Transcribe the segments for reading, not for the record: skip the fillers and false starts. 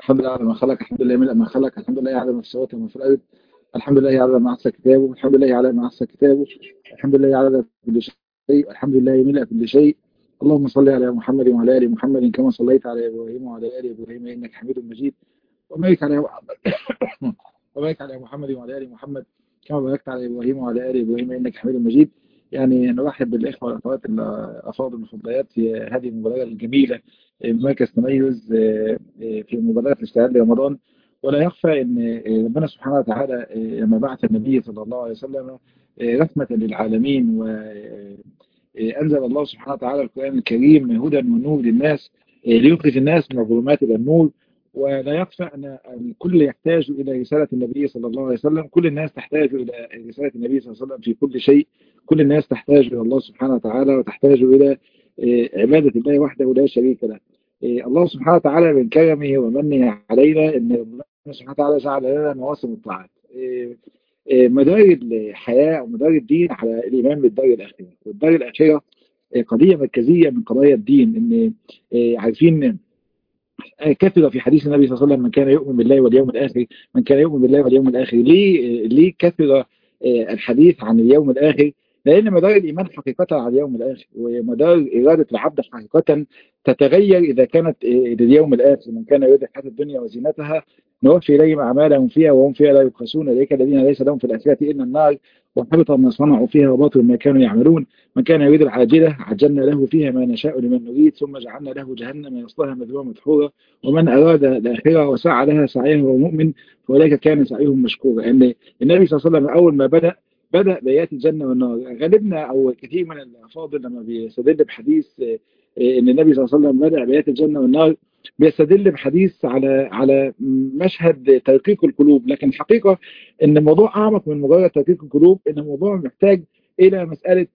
الحمد لله على ما خلق، الحمد لله ملء ما خلق، الحمد لله على ما في السماوات وما في الارض، الحمد لله على ما احصى كتابه، الحمد لله على ما احصى كتابه، الحمد لله على كل شيء، الحمد لله ملء كل شيء. اللهم صل على محمد وعلى ال محمد كما صليت على ابراهيم وعلى ال ابراهيم انك حميد مجيد. وبارك على وبارك على محمد وعلى ال محمد كما باركت على ابراهيم وعلى ال ابراهيم انك حميد مجيد. يعني نرحب بالاخوه والاخوات الافاضل الفضليات في هذه المبادره الجميله بمركز تميز في مبادره الاستعداد لرمضان. ولا يخفى ان ربنا سبحانه وتعالى لما بعث النبي صلى الله عليه وسلم رحمه للعالمين، وانزل الله سبحانه وتعالى القران الكريم هدى ونور للناس ليخرج الناس من الظلمات الى النور. ولا يخفى أن الكل يحتاج إلى رسالة النبي صلى الله عليه وسلم، كل الناس تحتاج إلى رسالة النبي صلى الله عليه وسلم في كل شيء. كل الناس تحتاج إلى الله سبحانه وتعالى وتحتاج إلى عبادة الله وحده لا شريك له. الله سبحانه وتعالى من كرمه ومنه علينا أن ربنا سبحانه وتعالى جعل لنا مواسم الطاعات. مدار الحياة ومدار الدين على الإيمان بالدار الآخرة، والدار الآخرة قضية مركزية من قضايا الدين. إن عارفين كثر في حديث النبي صلى الله عليه وسلم من كان يؤمن بالله واليوم الآخر، من كان يؤمن بالله واليوم الآخر. ليه كثر الحديث عن اليوم الآخر؟ لأن مدار الإيمان حقيقة على اليوم الآخر، ومدار إرادة العبد حقيقة تتغير إذا كانت لليوم الآخر. من كان يريد الحياة الدنيا وزينتها نوفي إليهم أعمالهم فيها وهم فيها لا يبخسون، أولئك الذين ليس لهم في الآخرة إلا النار وحبط ما صنعوا فيها وباطل ما كانوا يعملون. من كان يريد العاجلة عجلنا له فيها ما نشاء لمن نريد ثم جعلنا له جهنم يصلها مذموما مدحورا ومن أراد الآخرة وسعى لها سعيها وهو مؤمن فأولئك كان سعيهم مشكورا. أن النبي صلى الله عليه وسلم أول ما بدأ بآيات الجنة والنار. غالبنا أو كثير من الأفاضل لما بيستدل بحديث أن النبي صلى الله عليه وسلم بدأ بآيات الجنة والنار بيستدل بحديث على مشهد ترقيق القلوب، لكن الحقيقة أن الموضوع أعمق من مجرد ترقيق القلوب. أن الموضوع محتاج إلى مسألة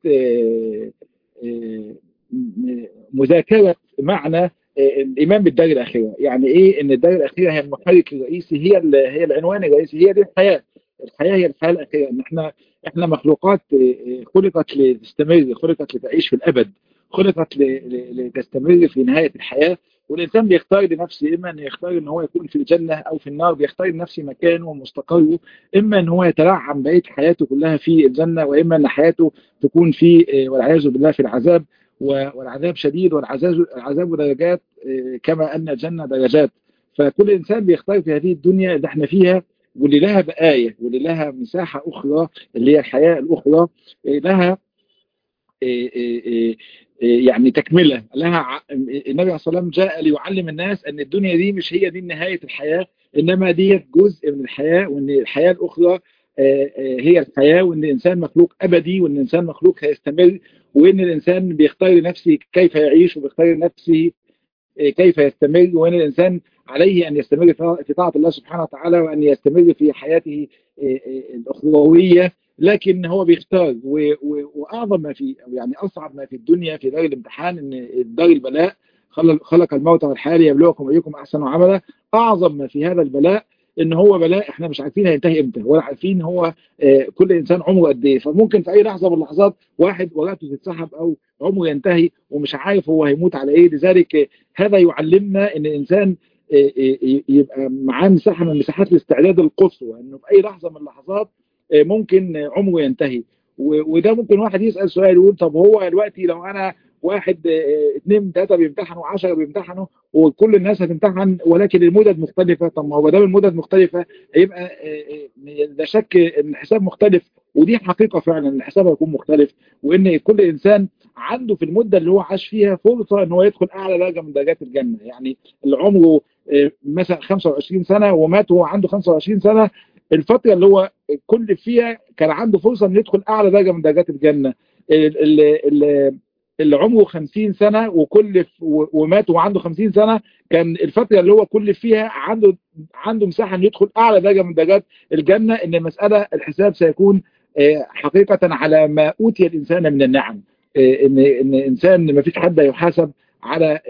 مذاكرة معنى الإيمان بالدار الأخيرة. يعني إيه إن الدار الأخيرة هي المحرك الرئيسي، هي العنوان الرئيسي، هي دي الحياة. الحياة هي الحياة الأخيرة. إن إحنا مخلوقات خلقت لتستمر، خلقت لتعيش في الأبد، خلقت لتستمر في نهاية الحياة. والإنسان بيختار لنفسه إما أن يختار أن هو يكون في الجنة أو في النار، بيختار لنفسه مكانه ومستقره. إما أن هو يتنعم بقية حياته كلها في الجنة، وإما أن حياته تكون في والعياذ بالله في العذاب. والعذاب شديد، والعذاب درجات كما أن الجنة درجات. فكل إنسان بيختار في هذه الدنيا اللي احنا فيها، واللي لها بقايا واللي لها مساحة أخرى اللي هي الحياة الأخرى، لها يعني تكملة لها. النبي عليه الصلاة والسلام جاء ليعلم الناس أن الدنيا دي مش هي دي نهاية الحياة، إنما دي جزء من الحياة، وأن الحياة الأخرى هي الحياة، وأن الإنسان مخلوق أبدي، وأن الإنسان مخلوق هيستمر، وأن الإنسان بيختار لنفسه كيف يعيش وبيختار لنفسه كيف يستمر. وأن الإنسان عليه أن يستمر في طاعة الله سبحانه وتعالى، وأن يستمر في حياته الأخروية. لكن هو بيختار، وأعظم ما في يعني أصعب ما في الدنيا في دار الامتحان إن دار البلاء خلق الموت والحياة ليبلوكم أيكم أحسن عملا. أعظم ما في هذا البلاء إن هو بلاء إحنا مش عارفين هينتهي إمتى، ولا عارفين هو كل إنسان عمره قد إيه. فممكن في أي لحظة من اللحظات واحد ورقته تتسحب أو عمره ينتهي ومش عارف هو هيموت على إيه. لذلك هذا يعلمنا إن الإنسان يبقى معاه مساحة من مساحات الاستعداد القصوى، إنه في أي لحظة من اللحظات ممكن عمره ينتهي. وده ممكن واحد يسأل سؤال يقول طب هو دلوقتي لو أنا واحد اثنين ثلاثة بيمتحنوا 10 بيمتحنوا وكل الناس هتمتحن ولكن المدد مختلفة، طب ما هو دام المدد مختلفة يبقى لا شك ان الحساب مختلف. ودي حقيقة فعلا الحساب هيكون مختلف، وان كل انسان عنده في المدة اللي هو عاش فيها فرصة ان هو يدخل اعلى درجة من درجات الجنة. يعني اللي عمره مثلا 25 سنة ومات وهو عنده 25 سنة، الفترة اللي هو كل فيها كان عنده فرصة ان يدخل اعلى درجة من درجات الجنة. اللي عمره 50 سنة ومات وعنده 50 سنة، كان الفترة اللي هو كل فيها عنده مساحة ان يدخل اعلى درجة من درجات الجنة. ان المسألة الحساب سيكون حقيقة على ما اوتي الانسان من النعم. ان انسان ما فيش حد يحاسب على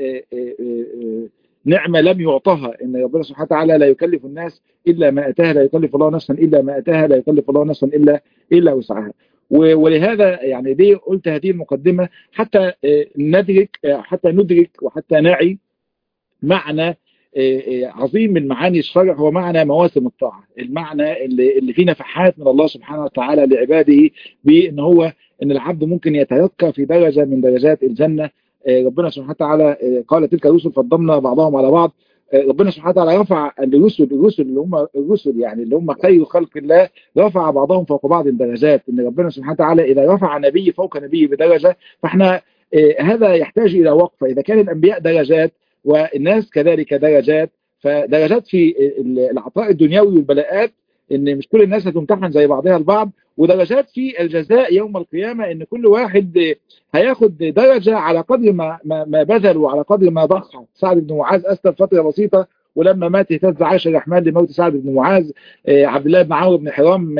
نعمة لم يعطها. ان ربنا سبحانه وتعالى لا يكلف الناس الا ما اتاها، لا يكلف الله نفسا الا ما اتاها، لا يكلف الله نفسا الا وسعها. ولهذا يعني دي قلت هذه المقدمة حتى ندرك وحتى نعي معنى عظيم من معاني الشرع هو معنى مواسم الطاعة، المعنى اللي فيه نفحات من الله سبحانه وتعالى لعباده، بأن هو أن العبد ممكن يترقى في درجة من درجات الجنة. ربنا سبحانه وتعالى قال تلك الرسل فضلنا بعضهم على بعض. ربنا سبحانه وتعالى رفع الرسل اللي هم الرسل يعني اللي هم خير خلق الله، رفع بعضهم فوق بعض الدرجات. ان ربنا سبحانه وتعالى اذا رفع نبي فوق نبي بدرجه، فاحنا هذا يحتاج الى وقفه. اذا كان الانبياء درجات والناس كذلك درجات، فدرجات في العطاء الدنيوي والبلاءات، ان مش كل الناس هتمتحن زي بعضها البعض، ودرجات في الجزاء يوم القيامه، ان كل واحد هياخد درجه على قدر ما بذل وعلى قدر ما ضحى. سعد بن معاذ اسلم فتره بسيطه، ولما مات اهتز عرش الرحمن لموت سعد بن معاذ. عبد الله بن عمرو بن حرام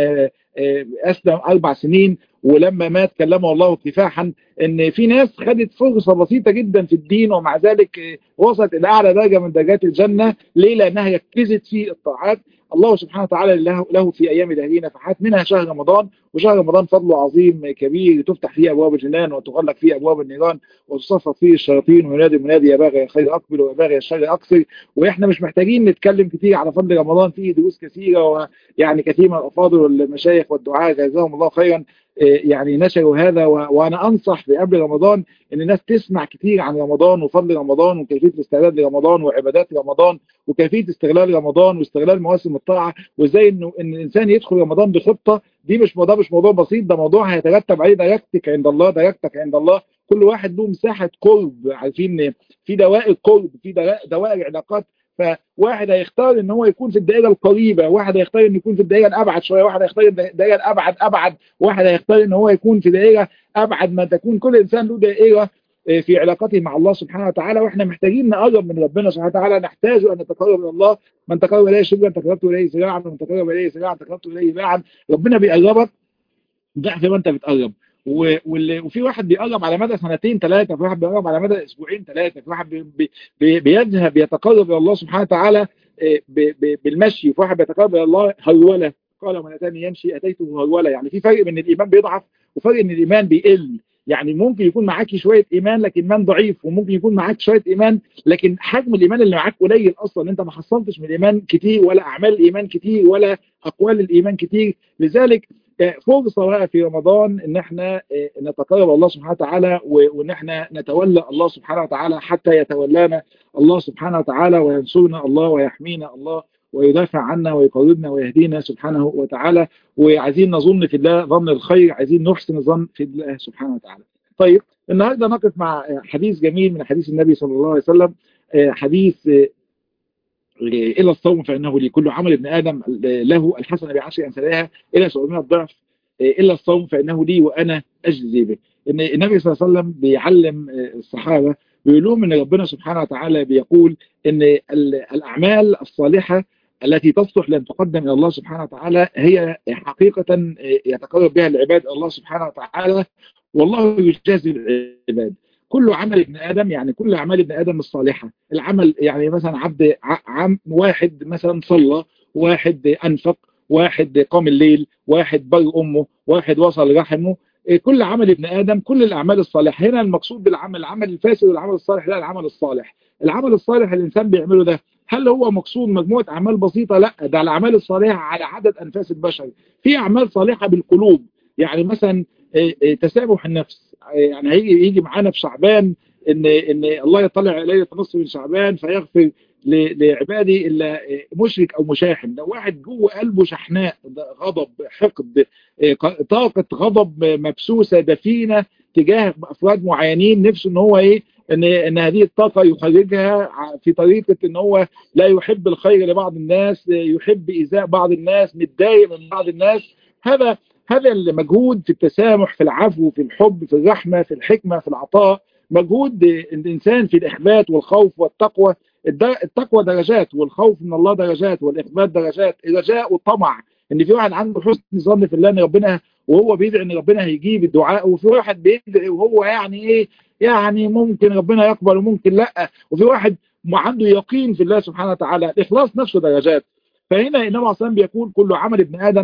اسلم 4 سنين، ولما مات كلمه الله كفاحا. ان في ناس خدت فرصه بسيطه جدا في الدين ومع ذلك وصلت الى اعلى درجه من درجات الجنه. ليه؟ لانها ركزت في الطاعات. الله سبحانه وتعالى له في ايام دهره نفحات، منها شهر رمضان. وشهر رمضان فضله عظيم كبير، تفتح فيه ابواب الجنان وتغلق فيه ابواب النيران، وتصفى فيه الشياطين، وينادي المنادي يا باغي الخير اقبل ويا باغي الشر اقصر. واحنا مش محتاجين نتكلم كتير على فضل رمضان، فيه دروس كثيره، ويعني كثير من الافاضل والمشايخ والدعاء جزاهم الله خيرا يعني نشروا هذا. وانا انصح في قبل رمضان ان الناس تسمع كتير عن رمضان وفضل رمضان وكيفيه الاستعداد لرمضان وعبادات رمضان وكيفيه استغلال رمضان واستغلال مواسم الطاعه، وازاي ان الانسان يدخل رمضان بخطه. دي مش موضوع بسيط، ده موضوع هيترتب عليه درجتك عند الله، درجتك عند الله. كل واحد له مساحه قرب، عارفين ان في دوائر قرب، في دوائر علاقات. فواحد هيختار ان هو يكون في الدائره القريبه، واحد هيختار ان يكون في الدائره الابعد شويه، واحد هيختار الدائره الابعد، واحد هيختار ان هو يكون في دائره ابعد ما تكون. كل انسان له دائره في علاقته مع الله سبحانه وتعالى، واحنا محتاجين نقرب من ربنا سبحانه وتعالى، نحتاج ان نتقرب الى الله. من تقرب اليه شبرا تقربت اليه ذراعا، ومن تقرب اليه ذراعا تقربت اليه باعا. ربنا بيقربك ضعف ما انت بتقرب. وفي واحد بيقرب على مدى 2 3 سنين، في واحد بيقرب على مدى 2 3 اسبوع، في واحد بيذهب يتقرب الى الله سبحانه وتعالى بالمشي، في واحد بيتقرب الى الله هروله. قال من اتاني يمشي اتيته هروله. يعني في فرق بين الايمان بيضعف وفرق ان الايمان بيقل. يعني ممكن يكون معاكي شويه ايمان لكن ايمان ضعيف، وممكن يكون معاك شويه ايمان لكن حجم الايمان اللي معاك قليل اصلا، انت ما حصلتش من الايمان كتير، ولا اعمال الايمان كتير، ولا اقوال الايمان كتير. لذلك فرصه بقى في رمضان ان احنا نتقرب الله سبحانه وتعالى، وان احنا نتولى الله سبحانه وتعالى حتى يتولانا الله سبحانه وتعالى، وينصرنا الله ويحمينا الله ويدافع عنا ويقربنا ويهدينا سبحانه وتعالى. وعايزين نظن في الله ظن الخير، عايزين نحسن الظن في الله سبحانه وتعالى. طيب النهارده نقف مع حديث جميل من حديث النبي صلى الله عليه وسلم، حديث إلا الصوم فإنه لكل عمل ابن آدم له الحسنة بعشر أمثالها إلى 700 ضعف، إلا الصوم فإنه لي وأنا أجزي به. إن النبي صلى الله عليه وسلم بيعلم الصحابة، بيقول لهم إن ربنا سبحانه وتعالى بيقول إن الأعمال الصالحة التي تصلح لأن تقدم إلى الله سبحانه وتعالى هي حقيقة يتقرب بها العباد إلى الله سبحانه وتعالى، والله يجازي العباد. كل عمل ابن آدم يعني كل أعمال ابن آدم الصالحة. العمل يعني مثلا عبد واحد مثلا صلى، واحد أنفق، واحد قام الليل، واحد بر أمه، واحد وصل رحمه. كل عمل ابن آدم كل الأعمال الصالحة. هنا المقصود بالعمل العمل الفاسد والعمل الصالح، لا العمل الصالح. العمل الصالح الإنسان بيعمله ده هل هو مقصود مجموعة أعمال بسيطة؟ لا، ده الأعمال الصالحة على عدد أنفاس البشر. في أعمال صالحة بالقلوب، يعني مثلا تسامح النفس. يعني يجي معانا في شعبان ان الله يطلع ليله نصف من شعبان فيغفر لعبادي الا مشرك او مشاحن. لو واحد جوه قلبه شحناء، غضب، حقد، طاقه غضب مبسوسه دفينه تجاه افراد معينين، نفسه ان هو ايه، ان هذه الطاقه يخرجها في طريقه ان هو لا يحب الخير لبعض الناس، يحب ايذاء بعض الناس، متضايق من بعض الناس. هذا المجهود في التسامح، في العفو، في الحب، في الرحمة، في الحكمة، في العطاء، مجهود الإنسان في الإخبات والخوف والتقوى. التقوى درجات، والخوف من الله درجات، والإخبات درجات، الرجاء والطمع. إن في واحد عنده حسن ظن في الله إن ربنا، وهو بيدعي إن ربنا هيجيب الدعاء، وفي واحد بيدعي وهو يعني إيه، يعني ممكن ربنا يقبل وممكن لأ، وفي واحد عنده يقين في الله سبحانه وتعالى. الإخلاص نفسه درجات. فهنا النبي عليه الصلاة والسلام بيقول كل عمل ابن آدم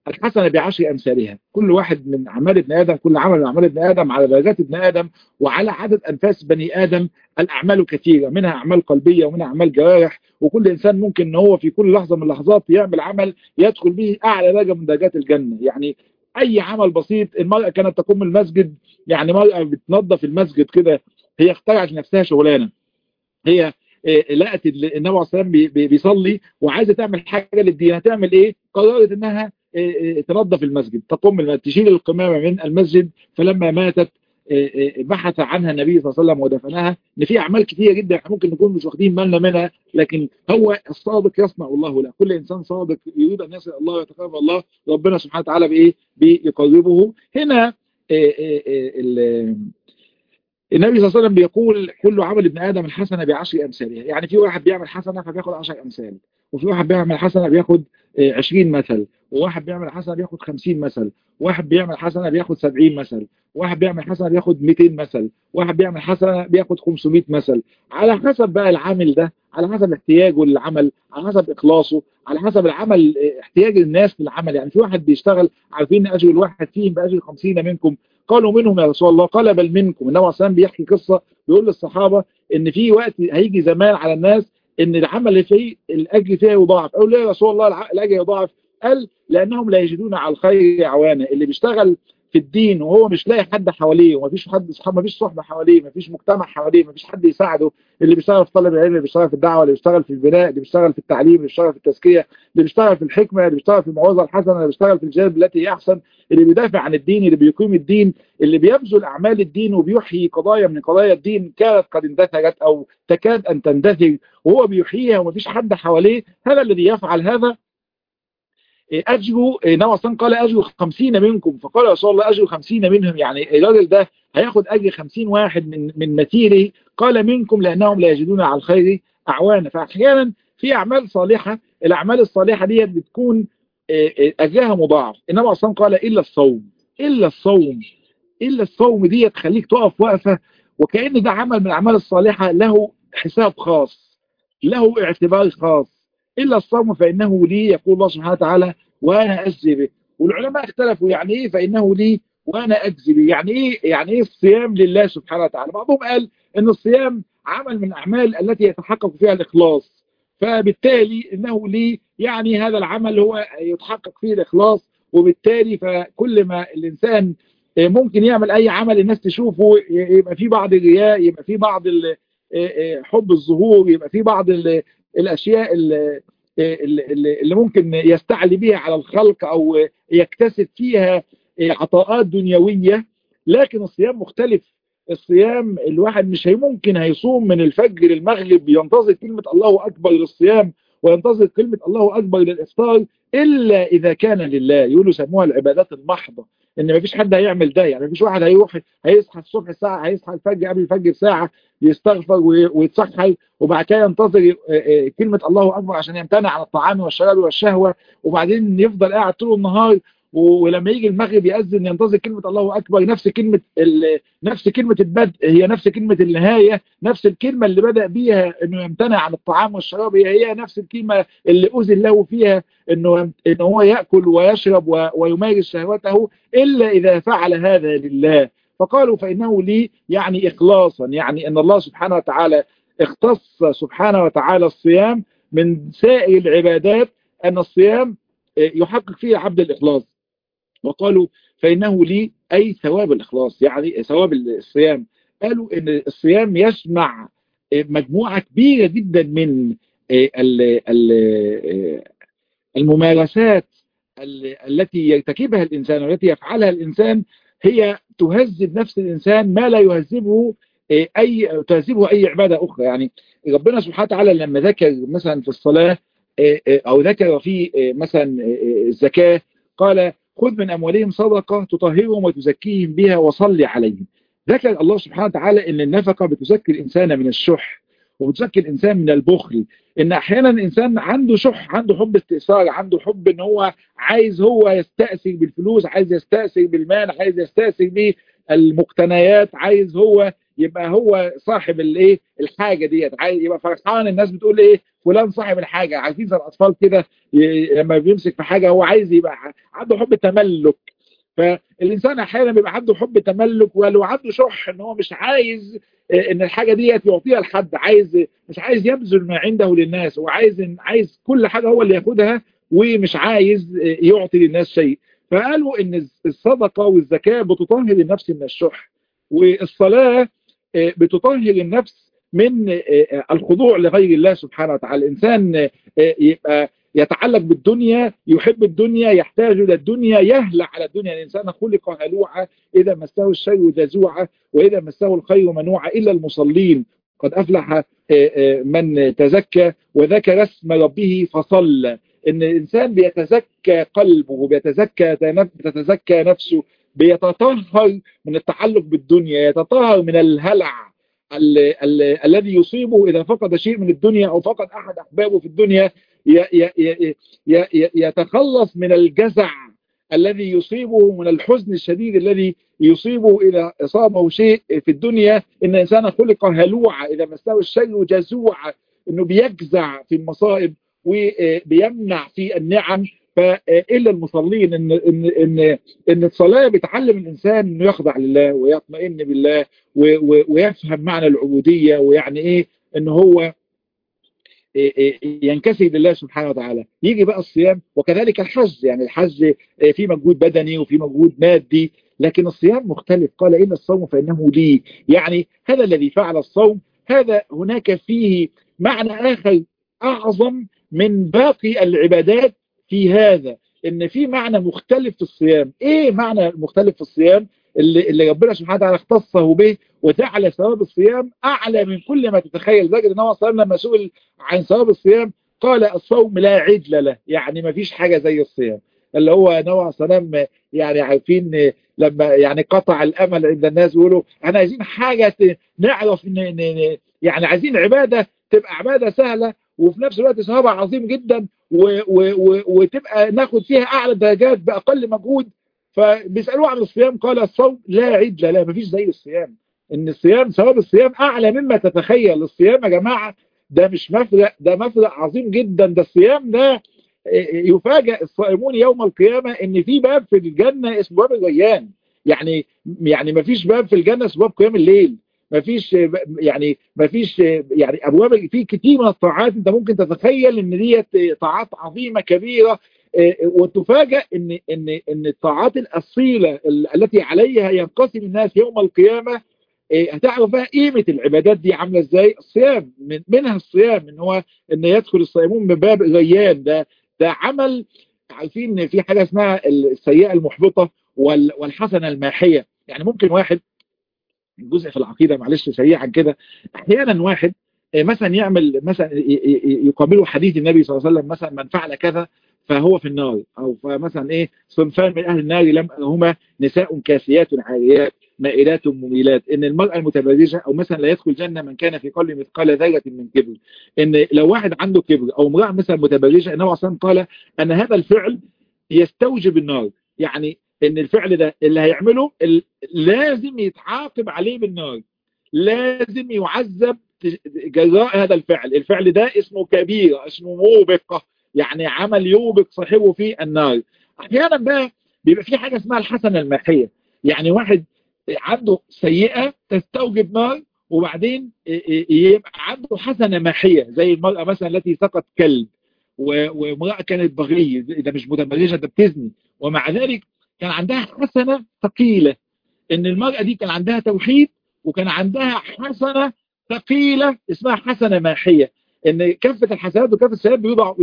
الحسنة بعشر أمثالها. كل واحد من أعمال ابن آدم، كل عمل من أعمال ابن آدم على درجات ابن آدم وعلى عدد أنفاس بني آدم. الأعمال كثيرة، منها أعمال قلبية ومنها أعمال جوارح، وكل إنسان ممكن أن هو في كل لحظة من اللحظات يعمل عمل يدخل به أعلى درجة من درجات الجنة. يعني أي عمل بسيط. المرأة كانت تقوم المسجد، يعني مرأة بتنظف المسجد كده، هي اخترعت لنفسها شغلانة. هي لقت النبي عليه الصلاه والسلام بيصلي وعايزه تعمل حاجه للدين، هتعمل ايه؟ قررت انها تنظف المسجد، تقوم تشيل القمامه من المسجد. فلما ماتت بحث عنها النبي صلى الله عليه وسلم ودفنها. ان في اعمال كثيره جدا احنا ممكن نكون مش واخدين بالنا منها، لكن هو الصادق يصنع الله له. كل انسان صادق يريد ان يصل الله ويتقرب الله، ربنا سبحانه وتعالى بايه؟ بيقربه. هنا النبي صلى الله عليه وسلم بيقول كل عمل ابن آدم الحسنة بعشر أمثالها. يعني في واحد بيعمل حسنة فبياخد 10 أمثال، وفي واحد بيعمل حسنة بياخد 20 مثل، وواحد بيعمل حسنة بياخد 50 مثل، واحد بيعمل حسنة بياخد 70 مثل، واحد بيعمل حسنة بياخد 200 مثل، واحد بيعمل حسنة بياخد 500 مثل. على حسب بقى العامل ده، على حسب احتياجه للعمل، على حسب إخلاصه، على حسب العمل احتياج الناس للعمل. يعني في واحد بيشتغل عارفين أجر الواحد فيهم بأجر 50 منكم، قالوا منهم يا رسول الله، قال بل منكم. النبي عليه الصلاه والسلام بيحكي قصه، بيقول للصحابه ان في وقت هيجي زمان على الناس ان العمل اللي فيه الاجر فيه يضاعف. قالوا ليه يا رسول الله الاجر يضاعف؟ قال لانهم لا يجدون على الخير عوانا. اللي بيشتغل في الدين وهو مش لاقي حد حواليه، ومفيش حد اصحاب، مفيش صحبه حواليه، مفيش مجتمع حواليه، مفيش حد يساعده، اللي بيشتغل في طلب العلم، اللي بيشتغل في الدعوه، اللي بيشتغل في البناء، اللي بيشتغل في التعليم، اللي بيشتغل في التزكيه، اللي بيشتغل في الحكمه، اللي بيشتغل في الموعظه الحسنه، اللي بيشتغل في الجانب التي هي احسن، اللي بيدافع عن الدين، اللي بيقيم الدين، اللي بيبذل اعمال الدين وبيحيي قضايا من قضايا الدين كانت قد اندثرت او تكاد ان تندثر، وهو بيحييها ومفيش حد حواليه. هذا الذي يفعل هذا اجره، النبي اصلا قال اجره 50 منكم. فقال يا رسول الله اجره 50 منهم، يعني الراجل ده هياخد اجر 50 واحد من مثيله. قال منكم لانهم لا يجدون على الخير اعوانا. فاحيانا في اعمال صالحه، الاعمال الصالحه دي بتكون اجرها مضاعف. النبي اصلا قال الا الصوم، الا الصوم، الا الصوم دي تخليك تقف وقفه وكأن ده عمل من الاعمال الصالحه له حساب خاص، له اعتبار خاص. الا الصوم فانه لي، يقول الله سبحانه وتعالى، وانا اجزي به. والعلماء اختلفوا يعني ايه فانه لي وانا اجزي به؟ يعني ايه؟ يعني ايه الصيام لله سبحانه وتعالى؟ بعضهم قال ان الصيام عمل من الاعمال التي يتحقق فيها الاخلاص، فبالتالي انه لي يعني هذا العمل هو يتحقق فيه الاخلاص، وبالتالي فكل ما الانسان ممكن يعمل اي عمل الناس تشوفه يبقى في بعض الرياء، يبقى في بعض حب الظهور، يبقى في بعض الاشياء اللي ممكن يستعلي بها على الخلق او يكتسب فيها عطاءات دنيوية. لكن الصيام مختلف. الصيام الواحد مش ممكن هيصوم من الفجر للمغرب ينتظر كلمة الله أكبر للصيام وينتظر كلمة الله أكبر للإفطار إلا إذا كان لله. يقولوا سموها العبادات المحضة، إن مفيش حد هيعمل ده. يعني مفيش واحد هيروح هيصحى الصبح ساعة، هيصحى الفجر قبل الفجر ساعة يستغفر ويتصحى وبعد كده ينتظر كلمة الله أكبر عشان يمتنع عن الطعام والشراب والشهوة، وبعدين يفضل قاعد طول النهار ولما يجي المغرب يأذن ينتظر كلمة الله أكبر. نفس كلمة البدء هي نفس كلمة النهاية، نفس الكلمة اللي بدأ بيها انه يمتنع عن الطعام والشراب هي نفس الكلمة اللي أذن له فيها انه هو يأكل ويشرب ويمارس شهوته إلا إذا فعل هذا لله. فقالوا فإنه لي يعني إخلاصا، يعني أن الله سبحانه وتعالى اختص سبحانه وتعالى الصيام من سائر العبادات، أن الصيام يحقق فيه عبد الإخلاص. وقالوا فإنه لي أي ثواب الإخلاص، يعني ثواب الصيام. قالوا إن الصيام يجمع مجموعة كبيرة جدا من الممارسات التي يرتكبها الإنسان والتي يفعلها الإنسان، هي تهذب نفس الإنسان ما لا يهذبه أي عبادة أخرى. يعني ربنا سبحانه وتعالى لما ذكر مثلا في الصلاة أو ذكر في مثلا الزكاة، قال خذ من أموالهم صدقة تطهرهم وتزكيهم بها وصل عليهم. ذكر الله سبحانه وتعالى أن النفقة بتزكي الإنسان من الشح وبتزكي الإنسان من البخل. إن أحيانا الإنسان عنده شح، عنده حب استئثار، عنده حب إن هو عايز هو يستأثر بالفلوس، عايز يستأثر بالمال، عايز يستأثر بالمقتنيات، عايز هو يبقى هو صاحب الايه الحاجه ديت، عايز يبقى فرحان، الناس بتقول ايه فلان صاحب الحاجه، عارفين زي الاطفال كده لما بيمسك في حاجه هو عايز يبقى عنده حب تملك. فالانسان احيانا بيبقى عنده حب تملك، ولو عنده شح ان هو مش عايز ان الحاجه ديت يعطيها لحد، مش عايز يبذل ما عنده للناس، هو عايز كل حاجه هو اللي ياخدها، ومش عايز يعطي للناس شيء. فقالوا ان الصدقه والزكاه بتطهر النفس من الشح، والصلاه بتطهر النفس من الخضوع لغير الله سبحانه وتعالى. الانسان يبقى يتعلق بالدنيا، يحب الدنيا، يحتاج إلى الدنيا، يهلع على الدنيا. الإنسان خلق هلوعا، إذا مسه الشر جزوعا، وإذا مسه الخير منوعا، إلا المصلين. قد أفلح من تزكى وذكر اسم ربه فصلى. إن الإنسان بيتزكى قلبه، بتتزكى نفسه، بيتطهر من التعلق بالدنيا، يتطهر من الهلع الذي يصيبه إذا فقد شيء من الدنيا أو فقد أحد أحبابه في الدنيا. يتخلص من الجزع الذي يصيبه، من الحزن الشديد الذي يصيبه إذا أصابه شيء في الدنيا. إن الإنسان خلق هلوعا، إذا مسه الشر جزوعا، إنه بيجزع في المصائب وبيمنع في النعم. فإلا المصلين، إن الصلاة بتعلم الإنسان إنه يخضع لله ويطمئن بالله ويفهم معنى العبودية، ويعني إيه إن هو ينكسر لله سبحانه وتعالى. يجي بقى الصيام، وكذلك الحج. يعني الحج فيه مجهود بدني وفيه مجهود مادي، لكن الصيام مختلف. قال إن الصوم فإنه لي، يعني هذا الذي فعل الصوم هذا هناك فيه معنى آخر أعظم من باقي العبادات في هذا، إن في معنى مختلف في الصيام. إيه معنى مختلف في الصيام اللي ربنا سبحانه وتعالى اختصه به وجعل ثواب الصيام أعلى من كل ما تتخيل؟ لذلك النبي صلى الله عليه وسلم لما سئل عن ثواب الصيام قال الصوم لا عدل له، يعني ما فيش حاجة زي الصيام. اللي هو النبي عليه الصلاة والسلام يعني عارفين لما يعني قطع الأمل عند الناس ويقولوا احنا عايزين حاجة نعرف يعني عايزين عبادة تبقى عبادة سهلة وفي نفس الوقت ثوابها عظيم جدا وتبقى ناخد فيها أعلى درجات بأقل مجهود. فبيسألوه عن الصيام قال الصوم لا عدل له، ما فيش زي الصيام. ان الصيام ثواب الصيام اعلى مما تتخيل. الصيام يا جماعه ده مش مفرق، ده مفرق عظيم جدا. ده الصيام ده يفاجئ الصائمون يوم القيامه ان في باب في الجنه اسمه باب الريان. يعني ما فيش باب في الجنه اسمه باب قيام الليل، ما فيش يعني ابواب في كتير من الطاعات انت ممكن تتخيل ان ديت طاعات عظيمه كبيره، وتفاجأ ان الطاعات الاصيله التي عليها ينقسم الناس يوم القيامه هتعرف بقى قيمه العبادات دي عامله ازاي. الصيام منها الصيام ان يدخل الصائمون من باب ريان. ده عمل. عارفين ان في حاجه اسمها السيئه المحبطه والحسنه الماحيه. يعني ممكن واحد، جزء في العقيده معلش سريعا كده، احيانا واحد مثلا يعمل مثلا يقابله حديث النبي صلى الله عليه وسلم مثلا من فعل كذا فهو في النار، او مثلا ايه صنفان من اهل النار لم هما نساء كاسيات عاريات مائلات مميلات. ان المرأة المتبرجة، او مثلا لا يدخل الجنة من كان في قلبه مثقال ذرة من كبر. ان لو واحد عنده كبر او امرأة مثلا متبرجة، النبي اصلا قال ان هذا الفعل يستوجب النار. يعني ان الفعل ده اللي هيعمله لازم يتعاقب عليه بالنار، لازم يعذب جراء هذا الفعل ده اسمه كبيرة، اسمه موبقة، يعني عمل يوبق صاحبه في النار. احيانا بقى بيبقى في حاجة اسمها الحسنة الماحية. يعني واحد عنده سيئة تستوجب نار، وبعدين يبقى عنده حسنة ماحية، زي المرأة مثلا التي سقط كلب، وامرأة كانت بغية، ده مش متبرجة، ده بتزني، ومع ذلك كان عندها حسنة ثقيلة. ان المرأة دي كان عندها توحيد، وكان عندها حسنة ثقيلة اسمها حسنة ماحية. ان كافة الحسنات وكافة السيئات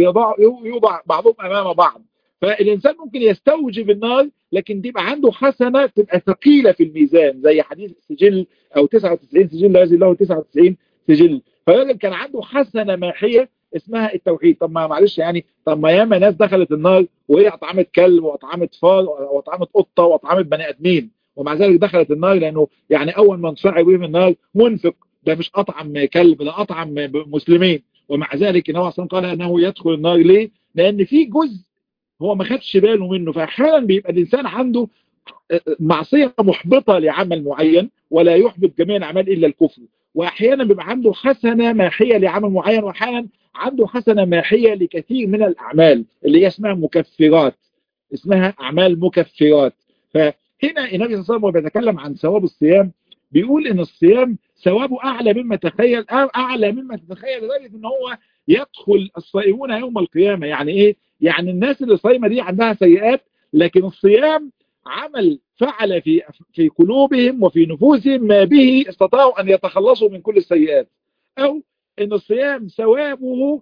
يوضع بعضهم امام بعض. فالانسان ممكن يستوجب النار، لكن تبقى عنده حسنة تبقى ثقيلة في الميزان، زي حديث السجل او 99 سجل لا يزل له 99 سجل. فالراجل كان عنده حسنة ماحية اسمها التوحيد. طب ما معلش يعني، طب ما ياما ناس دخلت النار وهي اطعمت كلب واطعمت فار واطعمت قطة واطعمت بني ادمين، ومع ذلك دخلت النار، لانه يعني اول من صعد به النار منفق، ده مش اطعم كلب، ده اطعم مسلمين. ومع ذلك النبي صلى الله عليه وسلم قال انه يدخل النار. ليه؟ لان في جزء هو ما خدش باله منه. فاحيانا بيبقى الانسان عنده معصية محبطة لعمل معين، ولا يحبط جميع الأعمال إلا الكفر. وأحيانا بيبقى عنده حسنة ماحية لعمل معين، وأحيانا عنده حسنة ماحية لكثير من الأعمال اللي هي اسمها مكفرات، اسمها أعمال مكفرات. فهنا النبي صلى الله عليه وسلم بيتكلم عن ثواب الصيام، بيقول إن الصيام ثوابه أعلى مما تتخيل، أعلى مما تتخيل، لدرجة إن هو يدخل الصائمون يوم القيامة. يعني إيه؟ يعني الناس اللي صايمة دي عندها سيئات، لكن الصيام عمل فعل في قلوبهم وفي نفوسهم ما به استطاعوا أن يتخلصوا من كل السيئات. أو أن الصيام ثوابه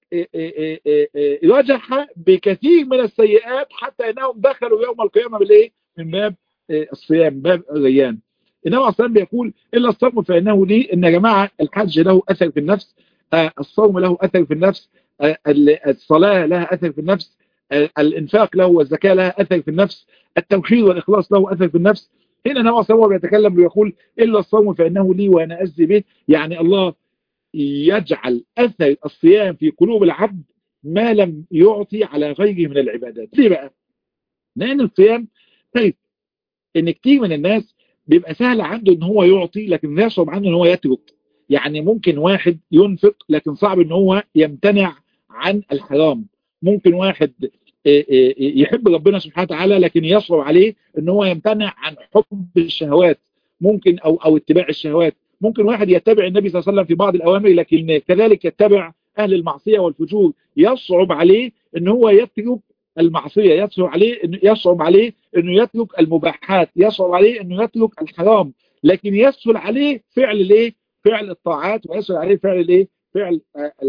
رجح بكثير من السيئات، حتى أنهم دخلوا يوم القيامة بالإيه؟ من باب الصيام، باب الريان. إنما الصيام بيقول إلا الصوم فإنه لي. إن يا جماعة الحج له أثر في النفس، الصوم له أثر في النفس، الصلاة لها أثر في النفس، الإنفاق له والزكاة لها أثر في النفس، التوحيد والإخلاص له أثر في النفس. هنا النبي صلى الله عليه وسلم بيتكلم ويقول إلا الصوم فإنه لي وأنا أجزي به. يعني الله يجعل أثر الصيام في قلوب العبد ما لم يعطي على غيره من العبادات. ليه بقى؟ لأن الصيام طيب، إن كتير من الناس بيبقى سهل عنده إن هو يعطي، لكن يصعب عنه إن هو يترك. يعني ممكن واحد ينفق لكن صعب إن هو يمتنع عن الحرام. ممكن واحد يحب ربنا سبحانه وتعالى لكن يصعب عليه إن هو يمتنع عن حب الشهوات، ممكن أو اتباع الشهوات. ممكن واحد يتبع النبي صلى الله عليه وسلم في بعض الأوامر لكن كذلك يتبع أهل المعصية والفجور. يصعب عليه إن هو يترك المعصية، يصعب عليه انه يترك المباحات، يصعب عليه انه يترك الحرام، لكن يسهل عليه فعل الايه؟ فعل الطاعات، ويسهل عليه فعل الايه؟ فعل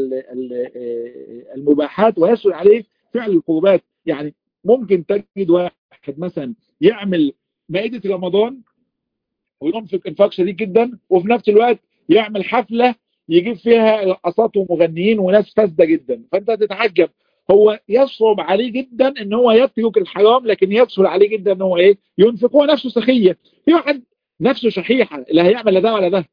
المباحات، ويسهل عليه فعل القربات. يعني ممكن تجد واحد مثلا يعمل مائدة رمضان وينفق انفاق شديد جدا، وفي نفس الوقت يعمل حفلة يجيب فيها رقصات ومغنيين وناس فاسدة جدا. فانت تتعجب، هو يصعب عليه جدا ان هو يترك الحرام، لكن يسهل عليه جدا ان هو ايه؟ ينفق. هو نفسه سخية. في واحد نفسه شحيحة لا هيعمل لا ده ولا ده،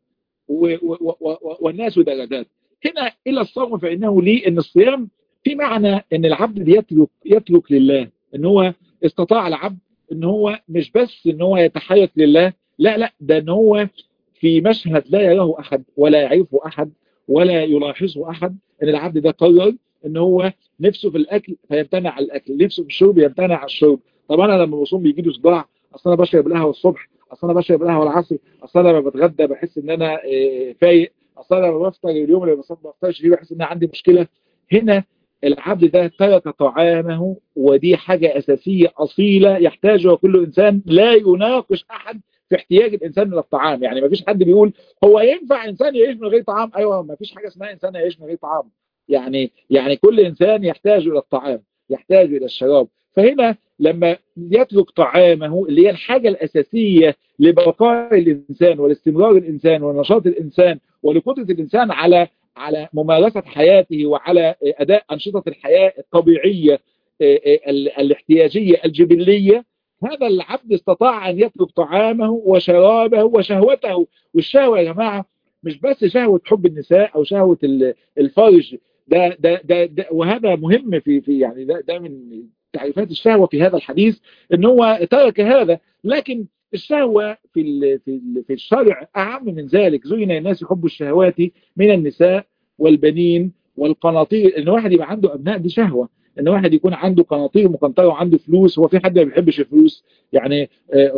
والناس درجات. هنا الى الصوم فانه لي، ان الصيام في معنى ان العبد يترك لله، ان هو استطاع العبد ان هو مش بس ان هو يتحيط لله، لا ده ان هو في مشهد لا يراه احد ولا يعرفه احد ولا يلاحظه احد، ان العبد ده قرر ان هو نفسه في الاكل فيمتنع عن الاكل، نفسه في الشرب يمتنع عن الشرب. طب انا لما بصوم بيجي لي صداع، اصل انا بشرب القهوه الصبح، اصل انا بشرب القهوه العصر، اصل انا لما بتغدى بحس ان انا فايق، اصل انا لما بفطر اليوم اللي ما بفطرش فيه بحس ان انا عندي مشكله. هنا العبد ده ترك طعامه، ودي حاجه اساسيه اصيله يحتاجها كل انسان. لا يناقش احد في احتياج الانسان الى الطعام. يعني ما فيش حد بيقول هو ينفع انسان يعيش من غير طعام. ايوه، ما فيش حاجه اسمها انسان يعيش من غير طعام. يعني كل انسان يحتاج الى الطعام، يحتاج الى الشراب. فهنا لما يترك طعامه اللي هي الحاجه الاساسيه لبقاء الانسان والاستمرار الانسان ونشاط الانسان ولقدره الانسان على ممارسه حياته وعلى اداء انشطه الحياه الطبيعيه الاحتياجيه الجبليه، هذا العبد استطاع أن يترك طعامه وشرابه وشهوته. والشهوة يا جماعة مش بس شهوة حب النساء أو شهوة الفرج، ده وهذا مهم في يعني ده من تعريفات الشهوة في هذا الحديث، ان هو ترك هذا. لكن الشهوة في الشرع أعم من ذلك. زين الناس حب الشهوات من النساء والبنين والقناطير. ان واحد يبقى عنده أبناء دي شهوة، ان واحد يكون عنده قناطير مقنطره وعنده فلوس. هو في حد ما بيحبش الفلوس؟ يعني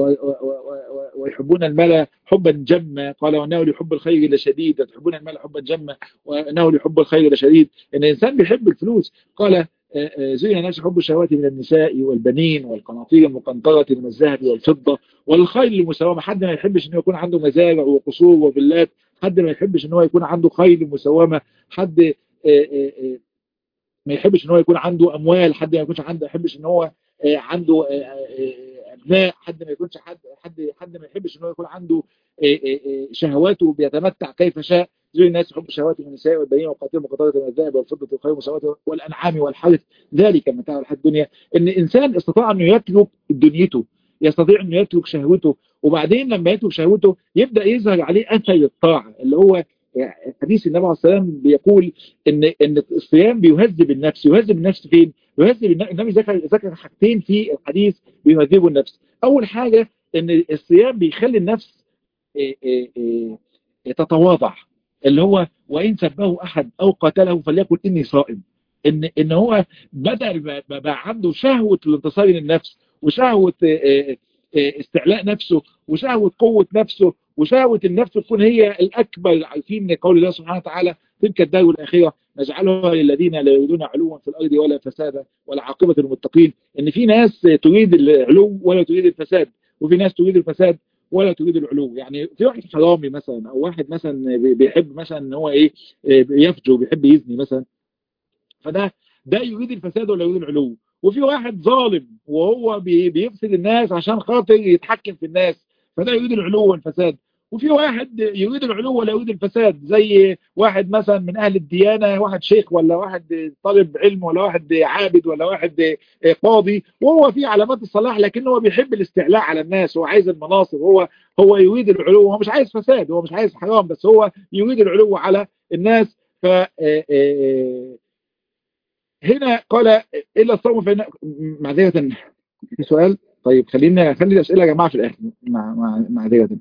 ويحبون المال حبا جما، قال وانه لحب الخير لشديد، تحبون المال حبا جما وانه لحب الخير لشديد. ان الانسان بيحب الفلوس. قال زين الناس حب الشهوات من النساء والبنين والقناطير المقنطره من الذهب والفضه والخيل المسومه. حد ما يحبش انه يكون عنده مزارع وقصور وفيلات، حد ما يحبش ان هو يكون عنده خيل مسومه، حد ما يحبش ان هو يكون عنده اموال، حد ما يكونش عنده يحبش ان هو عنده ابناء، حد ما يكونش حد ما يحبش ان هو يكون عنده شهواته بيتمتع كيف شاء. زي الناس يحب الشهوات من النساء والبنين والقناطير المقنطره من الذهب والفضه والخيل المسومه والانعام والحرث ذلك متاع الحياه الدنيا. ان انسان استطاع انه يترك دنيته، يستطيع انه يترك شهوته، وبعدين لما يترك شهوته يبدا يظهر عليه اثر الطاعه اللي هو حديث النبي عليه الصلاه والسلام بيقول ان الصيام بيهذب النفس. يهذب النفس فين؟ النبي ذكر حاجتين في الحديث بيهذبوا النفس. اول حاجة ان الصيام بيخلي النفس تتواضع، اللي هو وان سبه احد او قتله فليقل اني صائم. ان هو بدل ما بقى عنده شهوة الانتصار للنفس، وشهوة استعلاء نفسه، وشهوة قوة نفسه، وشهوة النفس تكون هي الأكبر. عارفين قول الله سبحانه وتعالى تلك الدار الأخيرة نجعلها للذين لا يريدون علوا في الأرض ولا فسادا والعاقبة للمتقين. إن في ناس تريد العلو ولا تريد الفساد، وفي ناس تريد الفساد ولا تريد العلو. يعني في واحد حرامي مثلا، أو واحد مثلا بيحب مثلا إن هو إيه، يفجر، بيحب يزني مثلا، فده يريد الفساد ولا يريد العلو. وفي واحد ظالم وهو بيفسد الناس عشان خاطر يتحكم في الناس، فده يريد العلو والفساد. وفي واحد يريد العلو ولا يريد الفساد، زي واحد مثلا من اهل الديانة، واحد شيخ ولا واحد طالب علم ولا واحد عابد ولا واحد قاضي، وهو في علامات الصلاح لكنه هو بيحب الاستعلاء على الناس، هو عايز المناصب، هو يريد العلو، هو مش عايز فساد، هو مش عايز حرام، بس هو يريد العلو على الناس. ف هنا قال إلا الصوم فإن معذرة في سؤال. طيب خلي الأسئلة يا جماعة في الآخر معذرة.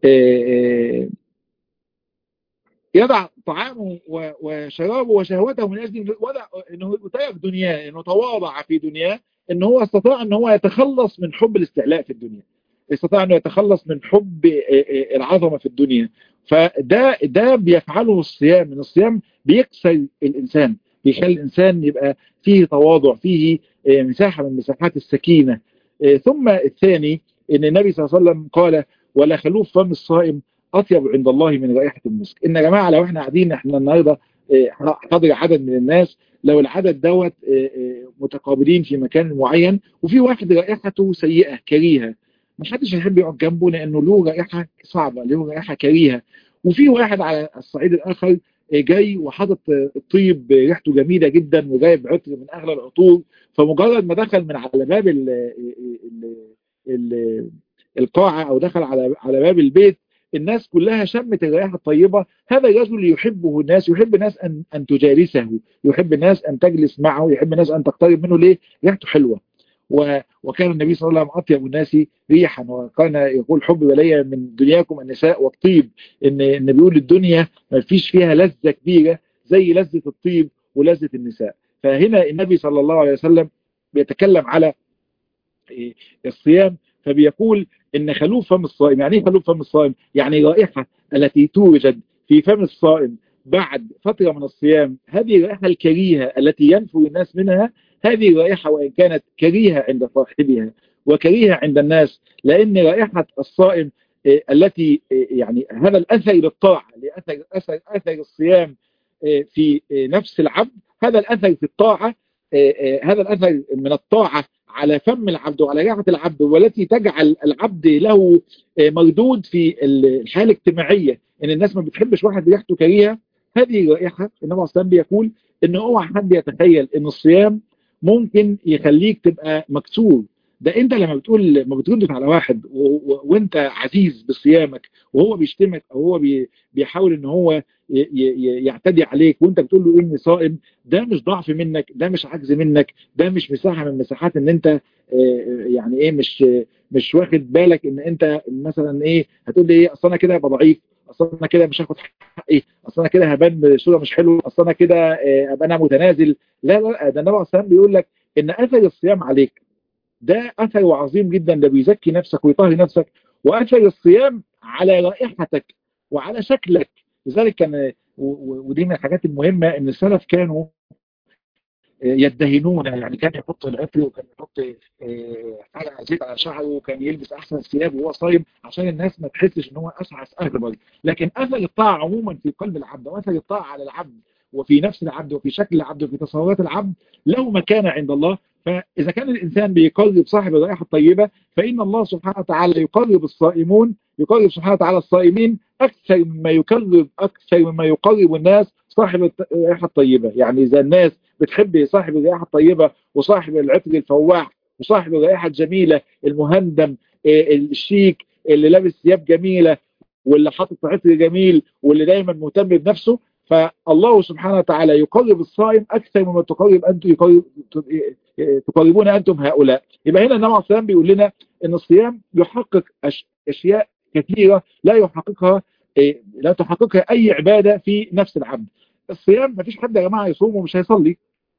يضع طعامه وشرابه وشهوته من أجل وضع إنه ترك دنياه، إنه تواضع في دنياه، إنه هو استطاع إنه هو يتخلص من حب الاستعلاء في الدنيا، استطاع إنه يتخلص من حب العظمة في الدنيا. فده بيفعله الصيام. من الصيام بيكسر الإنسان، بيخلي الإنسان يبقى فيه تواضع، فيه مساحة من مساحات السكينة. ثم الثاني إن النبي صلى الله عليه وسلم قال ولا خلوف فم الصائم أطيب عند الله من رائحة المسك. إن يا جماعة لو إحنا قاعدين إحنا النهاردة حاضر عدد من الناس، لو العدد دوت متقابلين في مكان معين، وفي واحد رائحته سيئة كريهة، محدش هيحب يقعد جنبه لأنه له رائحة صعبة، له رائحة كريهة. وفي واحد على الصعيد الآخر جاي وحاطط الطيب ريحته جميلة جدا وجايب عطر من أغلى العطور، فمجرد ما دخل من على باب ال القاعة أو دخل على باب البيت، الناس كلها شمت الرائحة الطيبة. هذا الرجل يحبه الناس، يحب الناس أن تجالسه، يحب الناس أن تجلس معه، يحب الناس أن تقترب منه. ليه؟ ريحته حلوة. وكان النبي صلى الله عليه وسلم أطيب الناس ريحا، وكان يقول حب إلي من دنياكم النساء والطيب. إن بيقول الدنيا ما فيش فيها لذة كبيرة زي لذة الطيب ولذة النساء. فهنا النبي صلى الله عليه وسلم بيتكلم على الصيام، فبيقول ان خلوف فم الصائم. يعني ايه خلوف فم الصائم؟ يعني رائحة التي توجد في فم الصائم بعد فترة من الصيام، هذه الرائحة الكريهة التي ينفر الناس منها، هذه الرائحة وإن كانت كريهة عند صاحبها وكريهة عند الناس، لأن رائحة الصائم التي يعني هذا الأثر للطاعة، أثر الصيام في نفس العبد، هذا الأثر في الطاعة، هذا الأثر من الطاعة على فم العبد وعلى ريحة العبد، والتي تجعل العبد له مردود في الحياة الاجتماعية، ان الناس ما بتحبش واحد ريحته كريهة. هذه رائحة النبي صلى الله عليه وسلم بيقول ان اوعى حد يتخيل ان الصيام ممكن يخليك تبقى مكسور. ده انت لما بتقول ما بتردش على واحد وانت عزيز بصيامك، وهو بيشتمك او هو بيحاول ان هو يعتدي عليك وانت بتقول له اني صائم، ده مش ضعف منك، ده مش عجز منك، ده مش مساحة من مساحات ان انت يعني ايه مش واخد بالك ان انت مثلا ايه هتقول لي ايه، اصل انا كده هبقى ضعيف، اصل انا كده مش هاخد حقي، اصل انا كده هبان بصوره مش حلوه، اصل انا كده ابقى انا متنازل. لا لا، ده النبي عليه الصلاه والسلام بيقول لك ان اثر الصيام عليك ده اثر عظيم جدا، ده بيزكي نفسك ويطهر نفسك. واثر الصيام على رائحتك وعلى شكلك. لذلك كان ودي من الحاجات المهمه ان السلف كانوا يدهنون، يعني كان يحط العطر وكان يحط حاجه زيت على شعره وكان يلبس احسن الثياب وهو صايم عشان الناس ما تحسش ان هو اشعث اغبر. لكن اثر الطاعه عموما في قلب العبد، واثر الطاعه على العبد وفي نفس العبد وفي شكل العبد وفي تصورات العبد له مكانه عند الله. فاذا كان الانسان بيقرب صاحب الرائحه الطيبه، فان الله سبحانه وتعالى يقرب سبحانه وتعالى الصائمين اكثر مما يقرب الناس صاحب الرائحه الطيبه. يعني اذا الناس بتحب صاحب الرائحة الطيبة وصاحب العطر الفواح وصاحب الرائحة الجميلة المهندم الشيك اللي لابس ثياب جميلة واللي حاطط عطر جميل واللي دايما مهتم بنفسه، فالله سبحانه وتعالى يقرب الصائم أكثر مما تقرب أنتم تقربون أنتم هؤلاء. يبقى هنا النبي عليه الصلاة والسلام بيقول لنا أن الصيام يحقق أشياء كثيرة لا تحققها أي عبادة في نفس العبد. الصيام ما فيش حد يا جماعة يصوم ومش هيصلي.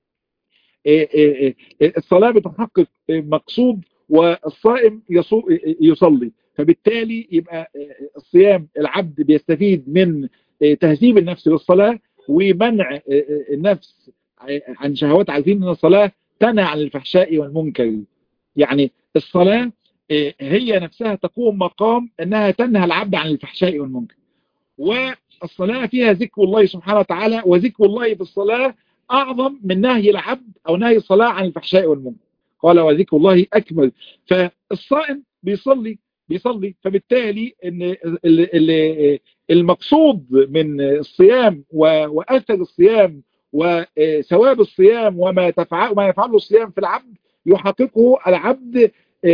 الصلاة بتحقق مقصود والصائم يصلي، فبالتالي يبقى الصيام العبد بيستفيد من تهذيب النفس للصلاة ومنع النفس عن شهوات. عارفين ان الصلاة تنهى عن الفحشاء والمنكر، يعني الصلاة هي نفسها تقوم مقام انها تنهى العبد عن الفحشاء والمنكر. والصلاة فيها ذكر الله سبحانه وتعالى، وذكر الله في الصلاة أعظم من نهي العبد أو نهي الصلاة عن الفحشاء والمنكر. قال وذكر الله أكبر. فالصائم بيصلي فبالتالي إن المقصود من الصيام وأثر الصيام وثواب الصيام وما يفعله الصيام في العبد يحققه العبد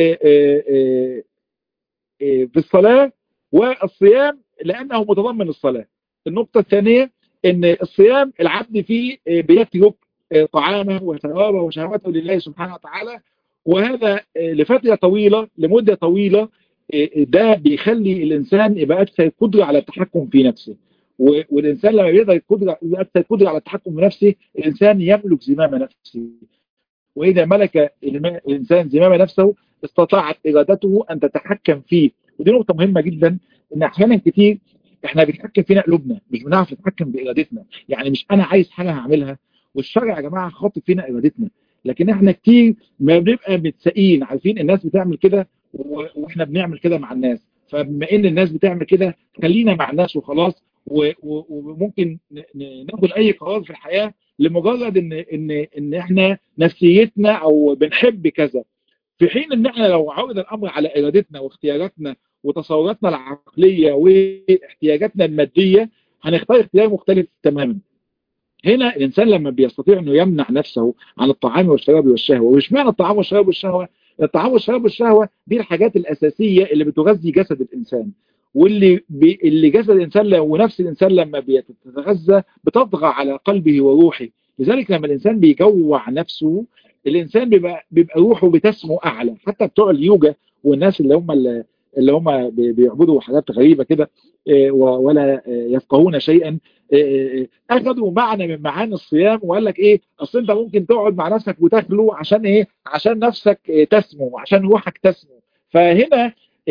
في الصلاة والصيام لأنه متضمن الصلاة. النقطة الثانية ان الصيام العبد فيه بيترك طعامه وشرابه وشهوته لله سبحانه وتعالى، وهذا لفترة طويلة لمدة طويلة. ده بيخلي الإنسان يبقى أكثر قدرة على التحكم في نفسه، والإنسان لما بيقدر أكثر قدرة على التحكم في نفسه الإنسان يملك زمام نفسه، وإذا ملك الإنسان زمام نفسه استطاعت إرادته أن تتحكم فيه. ودي نقطة مهمة جدا، إن أحيانا كتير إحنا بنتحكم فينا قلوبنا، مش بنعرف نتحكم بإرادتنا. يعني مش أنا عايز حاجة هعملها، والشرع يا جماعة خاطب فينا إرادتنا، لكن إحنا كتير ما بنبقى متسائين. عارفين الناس بتعمل كده وإحنا بنعمل كده مع الناس، فبما إن الناس بتعمل كده خلينا مع الناس وخلاص. وممكن ناخد أي قرار في الحياة لمجرد ان احنا نفسيتنا او بنحب كذا، في حين ان احنا لو عرض الامر على ارادتنا واختياراتنا وتصوراتنا العقلية واحتياجاتنا المادية هنختار اختيار مختلف تماما. هنا الانسان لما بيستطيع انه يمنع نفسه عن الطعام والشراب والشهوة. ومش معنى الطعام والشراب والشهوة، الطعام والشراب والشهوة دي الحاجات الاساسية اللي بتغذي جسد الانسان، اللي جسد الإنسان ونفس الإنسان لما بيتغذى بتطغى على قلبه وروحه. لذلك لما الإنسان بيجوع نفسه الإنسان بيبقى روحه بتسمو أعلى. حتى بتوع اليوجا والناس اللي هم بيعبدوا حاجات غريبة كده ولا يفقهون شيئا، أخذوا معنى من معاني الصيام وقال لك إيه، أصل أنت ممكن تقعد مع نفسك وتاكله عشان إيه، عشان نفسك تسمو، عشان روحك تسمو. فهنا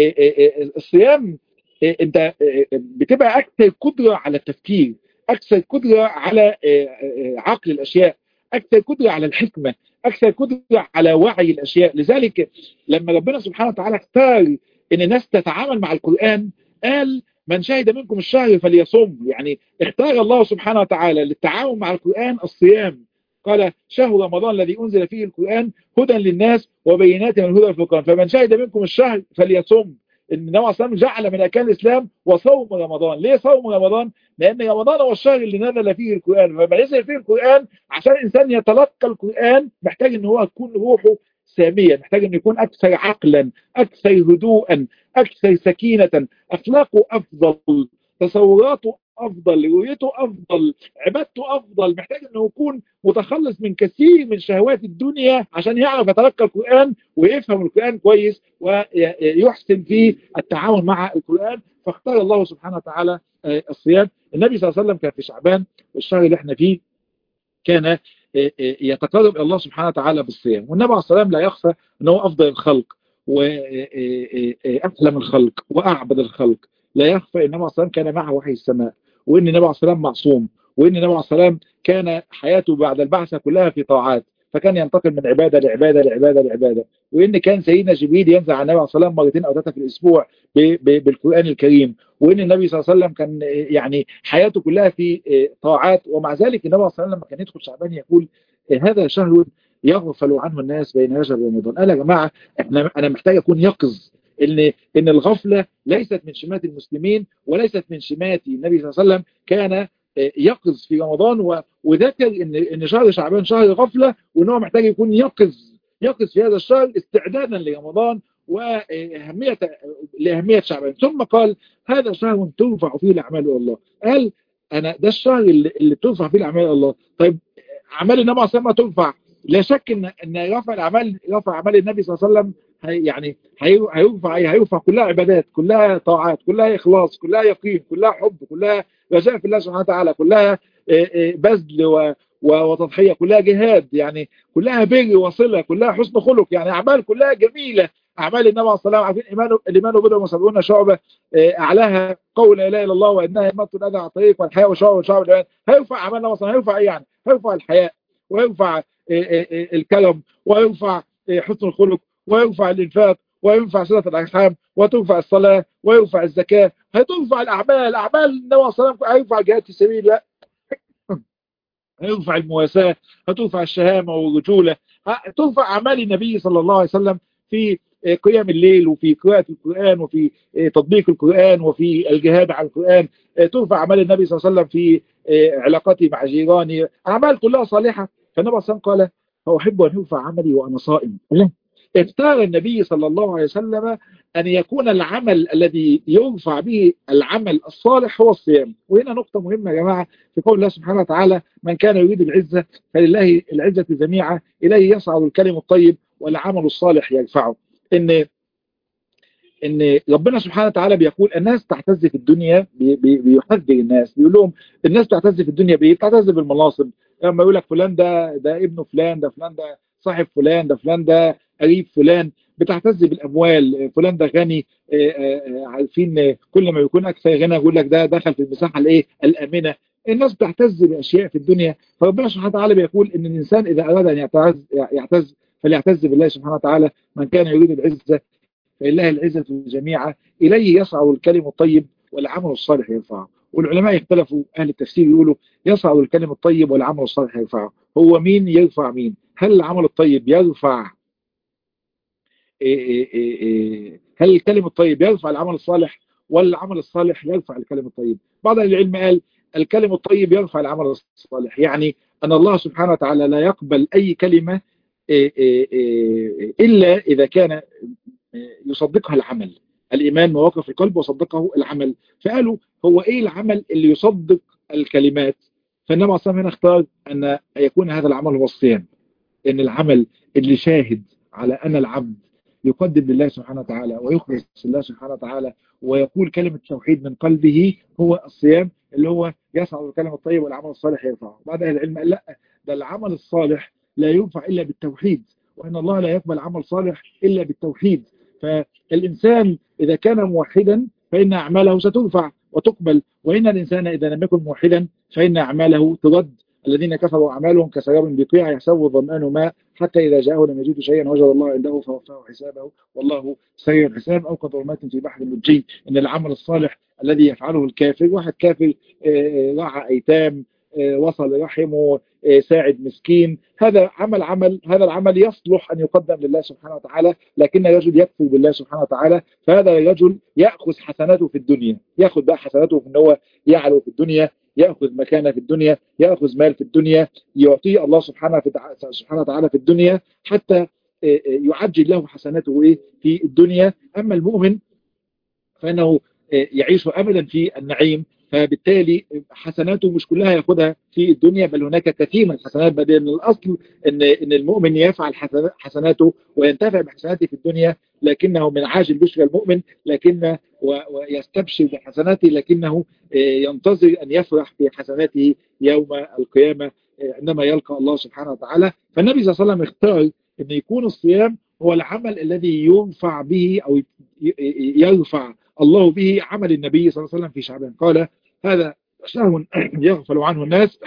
الصيام انت بتبقى اكثر قدرة على التفكير، اكثر قدرة على عقل الاشياء، اكثر قدرة على الحكمة، اكثر قدرة على وعي الاشياء. لذلك لما ربنا سبحانه وتعالى اختار ان الناس تتعامل مع القرآن قال من شهد منكم الشهر فليصم. يعني اختار الله سبحانه وتعالى للتعامل مع القرآن الصيام. قال شهر رمضان الذي انزل فيه القرآن هدى للناس وبينات من الهدى والفرقان فمن شهد منكم الشهر فليصم. النبي صلى الله عليه وسلم جعل من أركان الإسلام وصوم رمضان. ليه صوم رمضان؟ لأن رمضان هو الشهر اللي نزل فيه القرآن، فلما نزل فيه القرآن عشان الإنسان يتلقى القرآن محتاج إن هو يكون روحه سامية، محتاج إنه يكون أكثر عقلا، أكثر هدوءا، أكثر سكينة، أخلاقه أفضل، تصوراته أفضل، رؤيته أفضل، عبادته أفضل. محتاج إنه يكون متخلص من كثير من شهوات الدنيا عشان يعرف يتلقى القرآن ويفهم القرآن كويس ويحسن في التعاون مع القرآن. فاختار الله سبحانه وتعالى الصيام. النبي صلى الله عليه وسلم كان في شعبان الشهر اللي احنا فيه كان يتقرب إلى الله سبحانه وتعالى بالصيام. والنبي عليه الصلاة والسلام لا يخفى أنه أفضل الخلق وأحلم الخلق وأعبد الخلق. لا يخفى أن النبي عليه الصلاة والسلام كان معه وحي السماء، وأن النبي عليه الصلاة والسلام معصوم، وأن النبي عليه الصلاة والسلام كان حياته بعد البعثة كلها في طاعات، فكان ينتقل من عبادة لعبادة لعبادة لعبادة. وإن كان سيدنا جبريل ينزل على النبي عليه الصلاة والسلام مرتين أو ثلاثة في الأسبوع بالقرآن الكريم، وإن النبي صلى الله عليه وسلم كان يعني حياته كلها في طاعات. ومع ذلك النبي صلى الله عليه وسلم لما كان يدخل شعبان يقول هذا شهر يغفل عنه الناس بين رجب ورمضان. قال يا جماعة أنا محتاج أكون يقظ إن الغفلة ليست من شمات المسلمين وليست من شماتي. النبي صلى الله عليه وسلم كان يقظ في رمضان وذكر إن شهر شعبان شهر غفلة، وإنه محتاج يكون يقظ في هذا الشهر استعدادا لرمضان لأهمية شعبان. ثم قال هذا شهر ترفع فيه الأعمال إلى الله. قال انا ده الشهر اللي ترفع فيه الاعمال الى الله. طيب اعمال النبي صلى الله عليه وسلم ترفع، لا شك ان رفع الاعمال، رفع اعمال النبي صلى الله عليه وسلم يعني هيرفع كلها عبادات، كلها طاعات، كلها اخلاص، كلها يقين، كلها حب، كلها رجاء في الله سبحانه وتعالى، كلها بذل وتضحيه، كلها جهاد، يعني كلها بر وصله، كلها حسن خلق، يعني اعمال كلها جميله. اعمال النبي عليه الصلاه والسلام، عارفين الايمان بضع وسبعون شعبه، اعلاها قول لا اله الا الله وانها اماطه الاذى عن الطريق والحياء وشعب الايمان. هيرفع اعمال النبي صلى الله عليه وسلم، هيرفع ايه يعني؟ هيرفع الحياء، ويرفع الكرم، ويرفع حسن الخلق، ويرفع الانفاق، ويرفع صله الارحام، وترفع الصلاه، ويرفع الزكاه، هترفع الاعمال. اعمال النبي صلى الله عليه وسلم هيرفع جهاد في سبيل الله، هترفع المواساة، هترفع الشهامة والرجولة، ترفع أعمال النبي صلى الله عليه وسلم في قيام الليل، وفي قراءة القرآن، وفي تطبيق القرآن، وفي الجهاد على القرآن. ترفع أعمال النبي صلى الله عليه وسلم في علاقته مع جيرانه، أعمال كلها صالحة. فالنبي صلى الله عليه وسلم قال: أحب أن يرفع عملي وأنا صائم. اختار النبي صلى الله عليه وسلم أن يكون العمل الذي يرفع به العمل الصالح هو الصيام. وهنا نقطة مهمة يا جماعة، في قول الله سبحانه وتعالى: من كان يريد العزة فلله العزة جميعا إليه يصعد الكلم الطيب والعمل الصالح يرفعه. ان ربنا سبحانه وتعالى بيقول الناس تعتز في الدنيا، بيحذر الناس، بيقول لهم الناس تعتز في الدنيا بايه؟ تعتز بالمناصب. لما يقول لك فلان ده ابن فلان، ده فلان ده صاحب فلان، ده فلان ده قريب فلان. بتعتز بالاموال، فلان ده غني. عارفين كل ما يكون اكثر غنى يقول لك ده دخل في المساحه الايه الامنه. الناس بتعتز باشياء في الدنيا. فربنا سبحانه وتعالى بيقول ان الانسان اذا اراد ان يعتز فليعتز بالله سبحانه وتعالى. من كان يريد العزه فلله العزة جميعا إليه يصعد الكلم الطيب والعمل الصالح يرفعه. والعلماء يختلفوا، أهل التفسير يقولوا يصعد الكلم الطيب والعمل الصالح يرفعه. هو مين يرفع مين؟ هل العمل الطيب يرفع هل الكلم الطيب يرفع العمل الصالح، ولا العمل الصالح يرفع الكلم الطيب؟ بعض أهل العلم قال الكلم الطيب يرفع العمل الصالح، يعني أن الله سبحانه وتعالى لا يقبل أي كلمة إلا إذا كان يصدقها العمل. الإيمان مواقع في القلب وصدقه العمل. فقالوا هو إيه العمل اللي يصدق الكلمات؟ فالنبي عليه الصلاة والسلام هنا اختار أن يكون هذا العمل هو الصيام. إن العمل اللي شاهد على أن العبد يقدم لله سبحانه وتعالى ويخلص لله سبحانه وتعالى ويقول كلمة التوحيد من قلبه هو الصيام، اللي هو يسعى الكلمة الطيب والعمل الصالح يرفعه. بعد أهل العلم قال لا، ده العمل الصالح لا يرفع إلا بالتوحيد، وإن الله لا يقبل عمل صالح إلا بالتوحيد. فالإنسان إذا كان موحدا فإن أعماله سترفع وتقبل، وإن الإنسان إذا لم يكن موحدا فإن أعماله ترد. الذين كفروا أعمالهم كسراب بقيع يحسبه الظمآن ماء حتى إذا جاءه لم يجد شيئا وجد الله عنده فوفاه حسابه والله سريع الحساب. أو كظلمات في بحر لجي. إن العمل الصالح الذي يفعله الكافر، واحد كافر راعى أيتام، وصل رحمه، ساعد مسكين، هذا هذا العمل يصلح أن يقدم لله سبحانه وتعالى. لكن الرجل يكفر بالله سبحانه وتعالى، فهذا الرجل يأخذ حسناته في الدنيا، يأخذ بقى حسناته في أنه يعلو في الدنيا، يأخذ مكانه في الدنيا، يأخذ مال في الدنيا، يعطيه الله سبحانه وتعالى في الدنيا حتى يعجل له حسناته في الدنيا. أما المؤمن فإنه يعيش أبدا في النعيم، فبالتالي حسناته مش كلها ياخدها في الدنيا، بل هناك كثير من الحسنات. بدل من الأصل إن المؤمن يفعل حسناته وينتفع بحسناته في الدنيا، لكنه من عاجل بشرى المؤمن، ويستبشر بحسناته، لكنه ينتظر أن يفرح بحسناته يوم القيامة عندما يلقى الله سبحانه وتعالى. فالنبي صلى الله عليه وسلم اختار أن يكون الصيام هو العمل الذي ينفع به أو يرفع الله به عمل النبي صلى الله عليه وسلم في شعبان. قال هذا شهر يغفل عنه الناس،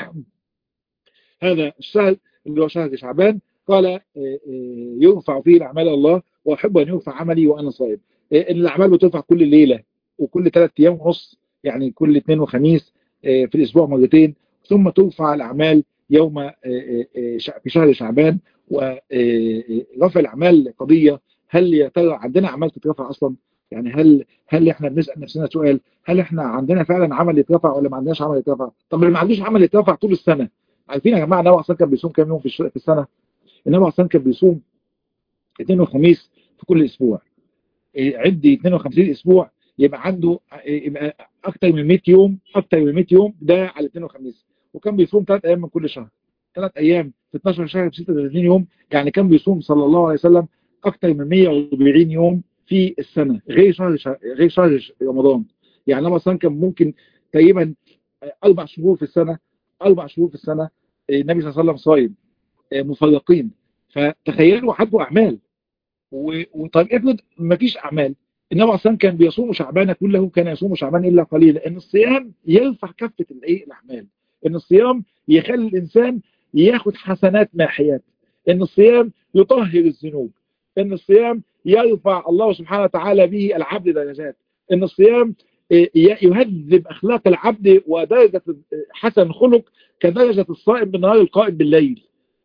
هذا الشهر اللي هو شهر شعبان، قال يرفع فيه الأعمال الله وأحب أن يرفع عملي وأنا صائم. إن الأعمال بترفع كل ليلة وكل 3 أيام ونص، يعني كل اثنين وخميس في الأسبوع مرتين، ثم ترفع الأعمال يوم في شهر شعبان. ورفع الأعمال قضية، هل يا ترى عندنا أعمال تترفع أصلا؟ يعني هل احنا بنسأل نفسنا سؤال، هل احنا عندنا فعلا عمل يترفع ولا ما عندناش عمل يترفع؟ طب اللي ما عندوش عمل يترفع طول السنة، عارفين يا جماعه النبي اصلا كان بيصوم كام يوم في السنه؟ النبي اصلا كان بيصوم اثنين وخميس في كل اسبوع. عدي 52 اسبوع، يبقى عنده يبقى اكتر من 100 يوم، اكتر من 100 يوم ده على الاثنين والخميس، وكان بيصوم 3 ايام من كل شهر، 3 ايام في 12 شهر ب 36 يوم، يعني كان بيصوم صلى الله عليه وسلم اكتر من 140 يوم في السنه غير شهر رمضان. يعني لما مثلا كان ممكن تقريبا 4 شهور في السنه، 4 شهور في السنه النبي صلى الله عليه وسلم صايم مفرقين. فتخيلوا حدوا اعمال. وطيب افرض ما فيش اعمال، النبي اصلا كان بيصوم شعبان كله، كان يصوم شعبان الا قليلا. ان الصيام يرفع كفه الايه الاعمال، ان الصيام يخلي الانسان ياخد حسنات ماحيات، ان الصيام يطهر الذنوب، ان الصيام يرفع الله سبحانه وتعالى به العبد درجات، ان الصيام يهذب اخلاق العبد، ودرجه حسن خلق كدرجه الصائم بالنهار القائم بالليل.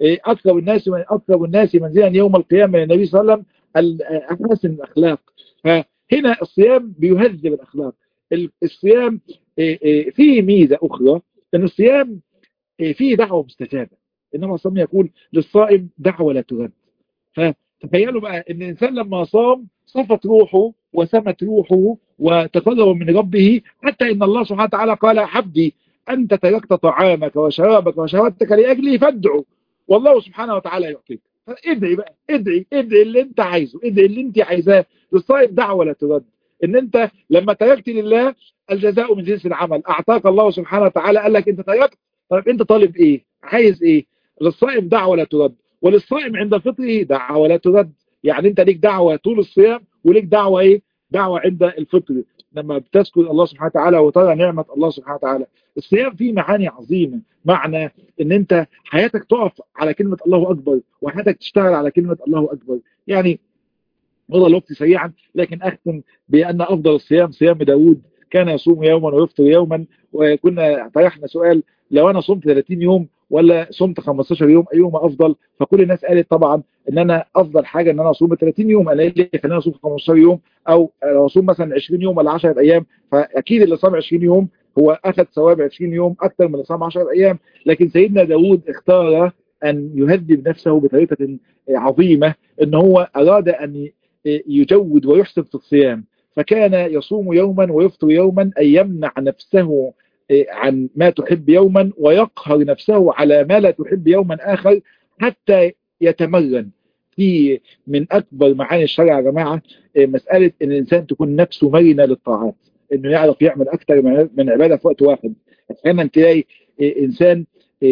اقرب الناس منزلا يوم القيامه للنبي صلى الله عليه وسلم احسن الاخلاق. فهنا الصيام بيهذب الاخلاق. الصيام فيه ميزه اخرى، ان الصيام فيه دعوه مستجابه. انما الصوم يقول للصائم دعوه لا ترد. فتخيلوا بقى ان الانسان لما صام صفت روحه وسمت روحه وتقرب من ربه، حتى ان الله سبحانه وتعالى قال: عبدي انت تركت طعامك وشرابك وشهوتك لاجلي فادعو والله سبحانه وتعالى يعطيك. فادعي بقى، ادعي اللي انت عايزه، ادعي اللي انت عايزاه. للصائم دعوه لا ترد. ان انت لما تركت لله الجزاء من جنس العمل. اعطاك الله سبحانه وتعالى، قال لك انت تركت، طيب انت طالب ايه؟ عايز ايه؟ للصائم دعوه لا ترد، وللصائم عند فطره دعوه لا ترد. يعني انت ليك دعوه طول الصيام، وليك دعوه ايه؟ دعوه عند الفطر، لما بتذكر الله سبحانه وتعالى وترى نعمه الله سبحانه وتعالى. الصيام فيه معاني عظيمه، معنى ان انت حياتك تقف على كلمه الله اكبر، وحياتك تشتغل على كلمه الله اكبر. يعني مضى الوقت سريعا، لكن أختم بأن أفضل الصيام صيام داود، كان يصوم يوما ويفطر يوما. وكنا طرحنا سؤال: لو أنا صمت 30 يوم ولا صمت 15 يوم أيهما أفضل؟ فكل الناس قالت طبعا إن أنا أفضل حاجة إن أنا أصوم 30 يوم. أنا ليه خلينا أصوم 15 يوم؟ أو لو أصوم مثلا 20 يوم ولا 10 أيام، فأكيد اللي صام 20 يوم هو أخذ ثواب 20 يوم أكثر من اللي صام 10 أيام. لكن سيدنا داود اختار أن يهذب نفسه بطريقة عظيمة، إن هو أراد أن يجود ويحسن في الصيام، فكان يصوم يوما ويفطر يوما، أي يمنع نفسه عن ما تحب يوما، ويقهر نفسه على ما لا تحب يوما آخر، حتى يتمرن. في من أكبر معاني الشرع يا جماعة مسألة أن الإنسان تكون نفسه مرنة للطاعات، أنه يعرف يعمل أكثر من عبادة في وقت واحد. أحيانا تلاقي إنسان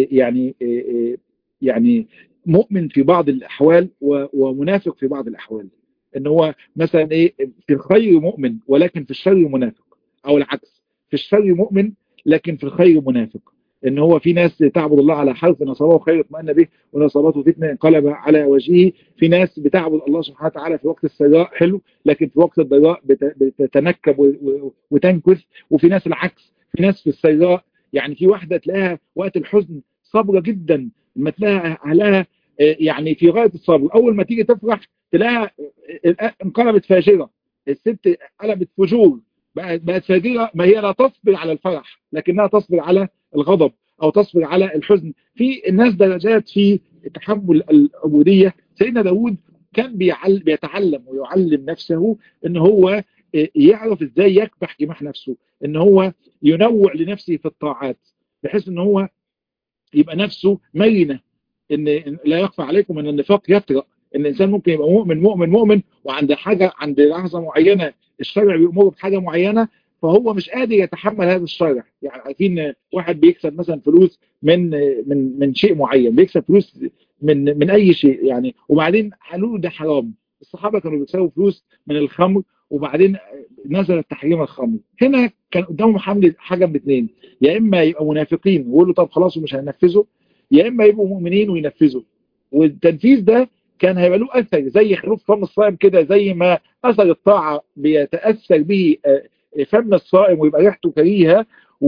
يعني مؤمن في بعض الأحوال ومنافق في بعض الأحوال. ان هو مثلا ايه، في الخير مؤمن ولكن في الشر منافق، او العكس، في الشر مؤمن لكن في الخير منافق. ان هو في ناس تعبد الله على حرف، ان اصابه خير اطمأن به وان اصابته فتنه انقلب على وجهه. في ناس بتعبد الله سبحانه وتعالى في وقت السراء حلو، لكن في وقت الضراء بتتنكب وتنكث. وفي ناس العكس، في ناس في السراء، يعني في واحده تلاقيها وقت الحزن صبره جدا، لما تلاقيها اهلها يعني في غايه الصبر، اول ما تيجي تفرح تلاقيها انقلبت فاجرة. الست قلبت فجور، بقت فاجرة. ما هي لا تصبر على الفرح، لكنها تصبر على الغضب أو تصبر على الحزن. في الناس درجات في تحمل العبودية. سيدنا داود كان بيتعلم ويعلم نفسه ان هو يعرف ازاي يكبح جماح نفسه، ان هو ينوع لنفسه في الطاعات، بحيث ان هو يبقى نفسه مرنة. ان لا يخفى عليكم ان النفاق يطرأ، ان الانسان ممكن يبقى مؤمن وعند حاجه، عند لحظه معينه الشرع بيأمره بحاجه معينه، فهو مش قادر يتحمل هذا الشرع. يعني عارفين واحد بيكسب مثلا فلوس من شيء معين، بيكسب فلوس من اي شيء يعني، وبعدين قالوا له ده حرام. الصحابه كانوا بيكسبوا فلوس من الخمر، وبعدين نزل تحريم الخمر. هنا كان قدامهم حاجه من اثنين: يا اما يبقى منافقين ويقولوا طب خلاص ومش هننفذه، يا اما يبقوا مؤمنين وينفذوا. والتنفيذ ده كان هيبقى له اثر زي خروف فم الصائم كده، زي ما اثر الطاعه بيتاثر به فم الصائم ويبقى ريحته كريهه،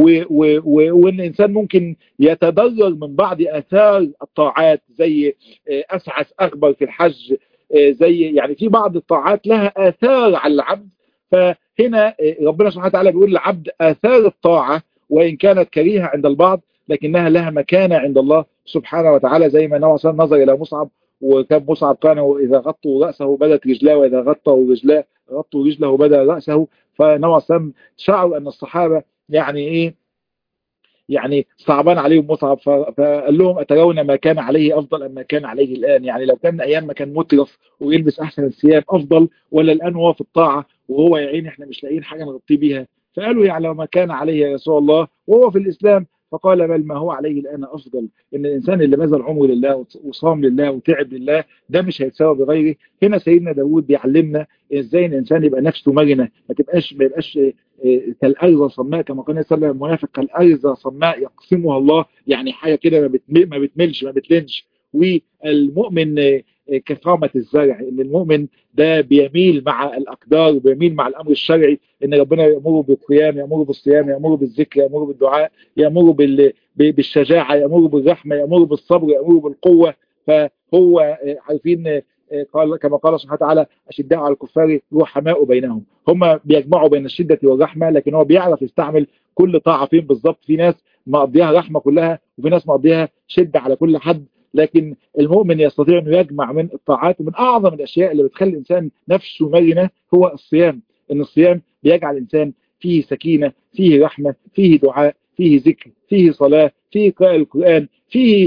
وان الانسان ممكن يتضرر من بعض اثار الطاعات، زي اسعس اخبر في الحج، زي يعني في بعض الطاعات لها اثار على العبد. فهنا ربنا سبحانه وتعالى بيقول للعبد اثار الطاعه وان كانت كريهه عند البعض، لكنها لها مكانة عند الله سبحانه وتعالى. زي ما النبي صلى الله عليه وسلم نظر إلى مصعب، وكان مصعب كان إذا غطوا رأسه بدت رجلاه، وإذا غطوا رجلاه غطوا رجله بدأ رأسه. فالنبي عليه الصلاة والسلام شعر أن الصحابة يعني إيه، يعني صعبان عليهم مصعب، فقال لهم أترون ما كان عليه أفضل أم ما كان عليه الآن؟ يعني لو كان أيام ما كان مترف ويلبس أحسن الثياب أفضل، ولا الآن هو في الطاعة وهو يا عيني إحنا مش لاقيين حاجة نغطيه بيها؟ فقالوا يعني لو ما كان عليه يا رسول الله وهو في الإسلام. فقال بل ما هو عليه الآن أفضل. إن الإنسان اللي بذل عمره لله وصام لله وتعب لله ده مش هيتساوى بغيره. هنا سيدنا داود بيعلمنا إزاي الإنسان يبقى نفسه مرنة، ما يبقاش كالأرزة صماء، كما قال النبي صلى الله عليه وسلم المنافق كالأرزة صماء يقسمها الله، يعني حاجة كده ما بتملش ما بتلنش. والمؤمن كثامة الزرع، ان المؤمن ده بيميل مع الأقدار وبيميل مع الأمر الشرعي، ان ربنا يأمره بالقيام، يأمره بالصيام، يأمره بالذكر، يأمره بالدعاء، يأمره بالشجاعة، يأمره بالرحمة، يأمره بالصبر، يأمره بالقوة. فهو عارفين قال كما قال سبحانه وتعالى أشداء على الكفار رحماء بينهم. هم بيجمعوا بين الشدة والرحمة، لكن هو بيعرف يستعمل كل طاعة فين بالظبط. في ناس مقضيها رحمة كلها، وفي ناس مقضيها شدة على كل حد. لكن المؤمن يستطيع أنه يجمع من الطاعات. ومن أعظم الأشياء اللي بتخلي الإنسان نفسه مرنة هو الصيام. إن الصيام بيجعل الإنسان فيه سكينة، فيه رحمة، فيه دعاء، فيه ذكر، فيه صلاة، فيه قراءة القرآن، فيه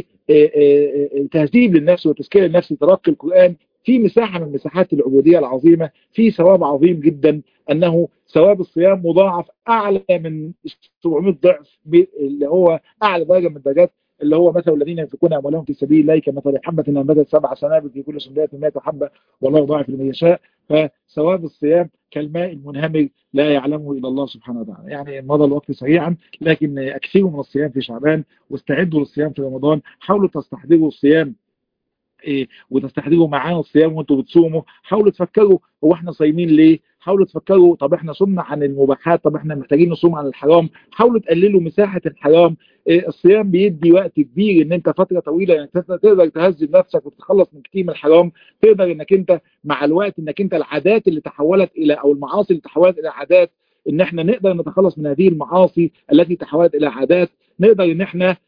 تهذيب للنفس وتزكية للنفس، تلقي القرآن، في مساحة من مساحات العبودية العظيمة، في ثواب عظيم جدا، أنه ثواب الصيام مضاعف أعلى من 700 ضعف، اللي هو أعلى درجة من الدرجات، اللي هو مثل الذين ينفقون أموالهم في سبيل الله كمثل حبة أنبتت 7 سنابل في كل سنبلة 100 حبة والله يضاعف لمن يشاء. فثواب الصيام كالماء المنهمر لا يعلمه إلا الله سبحانه وتعالى. يعني مضى الوقت سريعا، لكن أكثروا من الصيام في شعبان واستعدوا للصيام في رمضان. حاولوا تستحضروا الصيام وتستحضروا معانا الصيام وانتوا بتصوموا. حاولوا تفكروا هو احنا صايمين ليه؟ حاولوا تفكروا طب احنا صمنا عن المباحات، طب احنا محتاجين نصوم عن الحرام. حاولوا تقللوا مساحة الحرام. الصيام بيدي وقت كبير ان انت فترة طويلة يعني تقدر تهذب نفسك وتتخلص من كتير من الحرام. تقدر انك انت مع الوقت انك انت العادات اللي تحولت الى او المعاصي اللي تحولت الى عادات، ان احنا نقدر نتخلص من هذه المعاصي التي تحولت الى عادات. نقدر ان احنا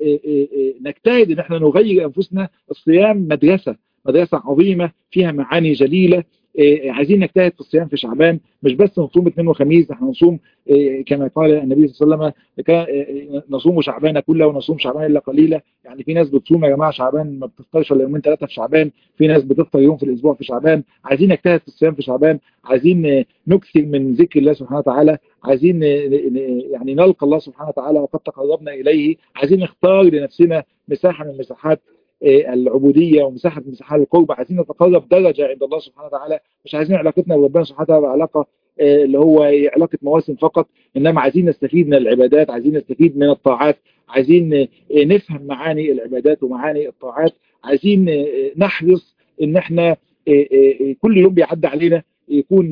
نجتهد ان احنا نغير انفسنا. الصيام مدرسة عظيمة فيها معاني جليلة. عايزين نجتهد في الصيام في شعبان، مش بس نصوم اثنين وخميس، احنا نصوم كما قال النبي صلى الله عليه وسلم نصوم شعبان كله ونصوم شعبان الا قليلا. يعني في ناس بتصوم يا جماعه شعبان ما بتفطرش الا يومين ثلاثه في شعبان، في ناس بتفطر يوم في الاسبوع في شعبان. عايزين نجتهد في الصيام في شعبان، عايزين نكثر من ذكر الله سبحانه وتعالى، عايزين يعني نلقى الله سبحانه وتعالى وقد تقربنا اليه. عايزين نختار لنفسنا مساحه من مساحات العبودية ومساحة من مساحات القرب. عايزين نتقرب درجة عند الله سبحانه وتعالى. مش عايزين علاقتنا بربنا سبحانه وتعالى علاقة اللي هو علاقة مواسم فقط، إنما عايزين نستفيد من العبادات، عايزين نستفيد من الطاعات، عايزين نفهم معاني العبادات ومعاني الطاعات. عايزين نحرص إن احنا كل يوم بيعدي علينا يكون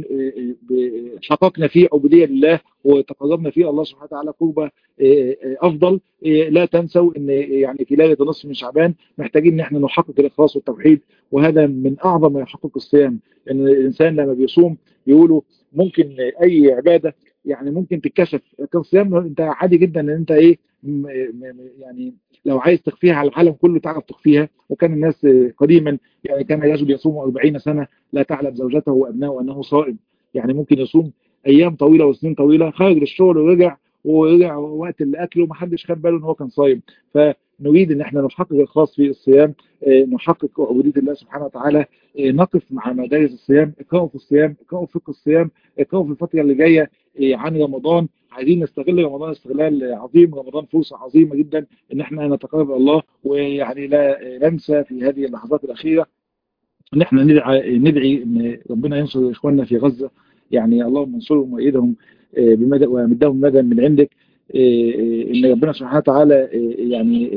حققنا فيه عبودية لله وتقربنا فيه الله سبحانه وتعالى قربة أفضل. لا تنسوا أن يعني في ليلة نصف من شعبان محتاجين أن احنا نحقق الإخلاص والتوحيد، وهذا من أعظم ما يحقق الصيام. أن الإنسان لما بيصوم يقولوا ممكن أي عبادة يعني ممكن تتكشف، لكن الصيام أنت عادي جدا أن أنت إيه يعني لو عايز تخفيها على العالم كله تعرف تخفيها. وكان الناس قديما يعني كان رجل يصوم 40 سنة لا تعلم زوجته وأبنائه أنه صائم. يعني ممكن يصوم أيام طويلة وسنين طويلة، خرج للشغل ورجع وقت الأكل ومحدش خد باله أن هو كان صايم. فنريد أن احنا نحقق الخاص في الصيام، نحقق عبودية الله سبحانه وتعالى، نقف مع مدارس الصيام. اقرأوا في الصيام، اقرأوا فقه الصيام، اقرأوا في الفترة اللي جاية عن رمضان. عايزين نستغل رمضان استغلال عظيم. رمضان فرصة عظيمة جدا ان احنا نتقرب إلى الله. ويعني لا ننسى في هذه اللحظات الأخيرة ان احنا ندعي ان ربنا ينصر اخواننا في غزة. يعني اللهم انصرهم وايدهم ومدهم مدى من عندك. ان ربنا سبحانه وتعالى يعني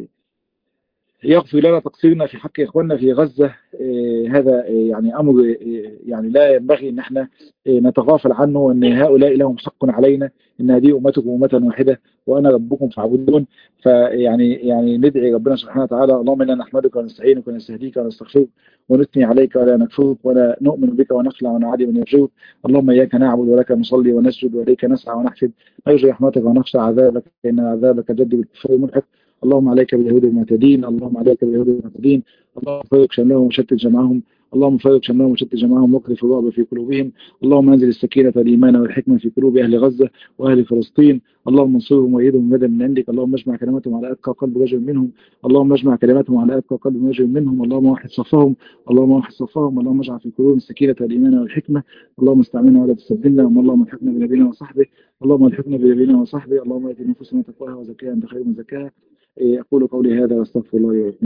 يغفر لنا تقصيرنا في حق إخواننا في غزة. هذا يعني أمر يعني لا ينبغي أن احنا نتغافل عنه، وأن هؤلاء لهم حق علينا. إن هذه أمتكم أمة واحدة وأنا ربكم فاعبدون. فيعني ندعي ربنا سبحانه وتعالى اللهم إنا نحمدك ونستعينك ونستهديك ونستغفرك ونثني عليك ولا نكفرك ولا نؤمن بك ونخلع ونعادي من يرجوك. اللهم إياك نعبد ولك نصلي ونسجد وإليك نسعى ونحفد نرجو رحمتك ونخشى عذابك إن عذابك جد بالكفر ملحق. اللهم عليك باليهود المعتدين، اللهم عليك باليهود المعتدين، اللهم فرق شملهم وشتت جمعهم، اللهم فرج شملهم وشتت جمعهم واقذف الرعب في قلوبهم. اللهم انزل السكينة والإيمان والحكمة في قلوب أهل غزة وأهل فلسطين. اللهم انصرهم وأيدهم مدى من عندك. اللهم اجمع كلماتهم على أتقى قلب رجل منهم. اللهم اجمع كلماتهم على أتقى قلب رجل منهم. اللهم وحد صفهم. اللهم وحد صفهم. اللهم اجعل في قلوبهم السكينة والإيمان والحكمة. اللهم استعملنا ولا تستبدلنا. اللهم الحقنا بنبينا وصحبه. اللهم الحقنا بنبينا وصحبه. اللهم ات نفوسنا تقواها وزكاها انت خير من زكاها. اقول قولي هذا واستغفر الله لي ولكم.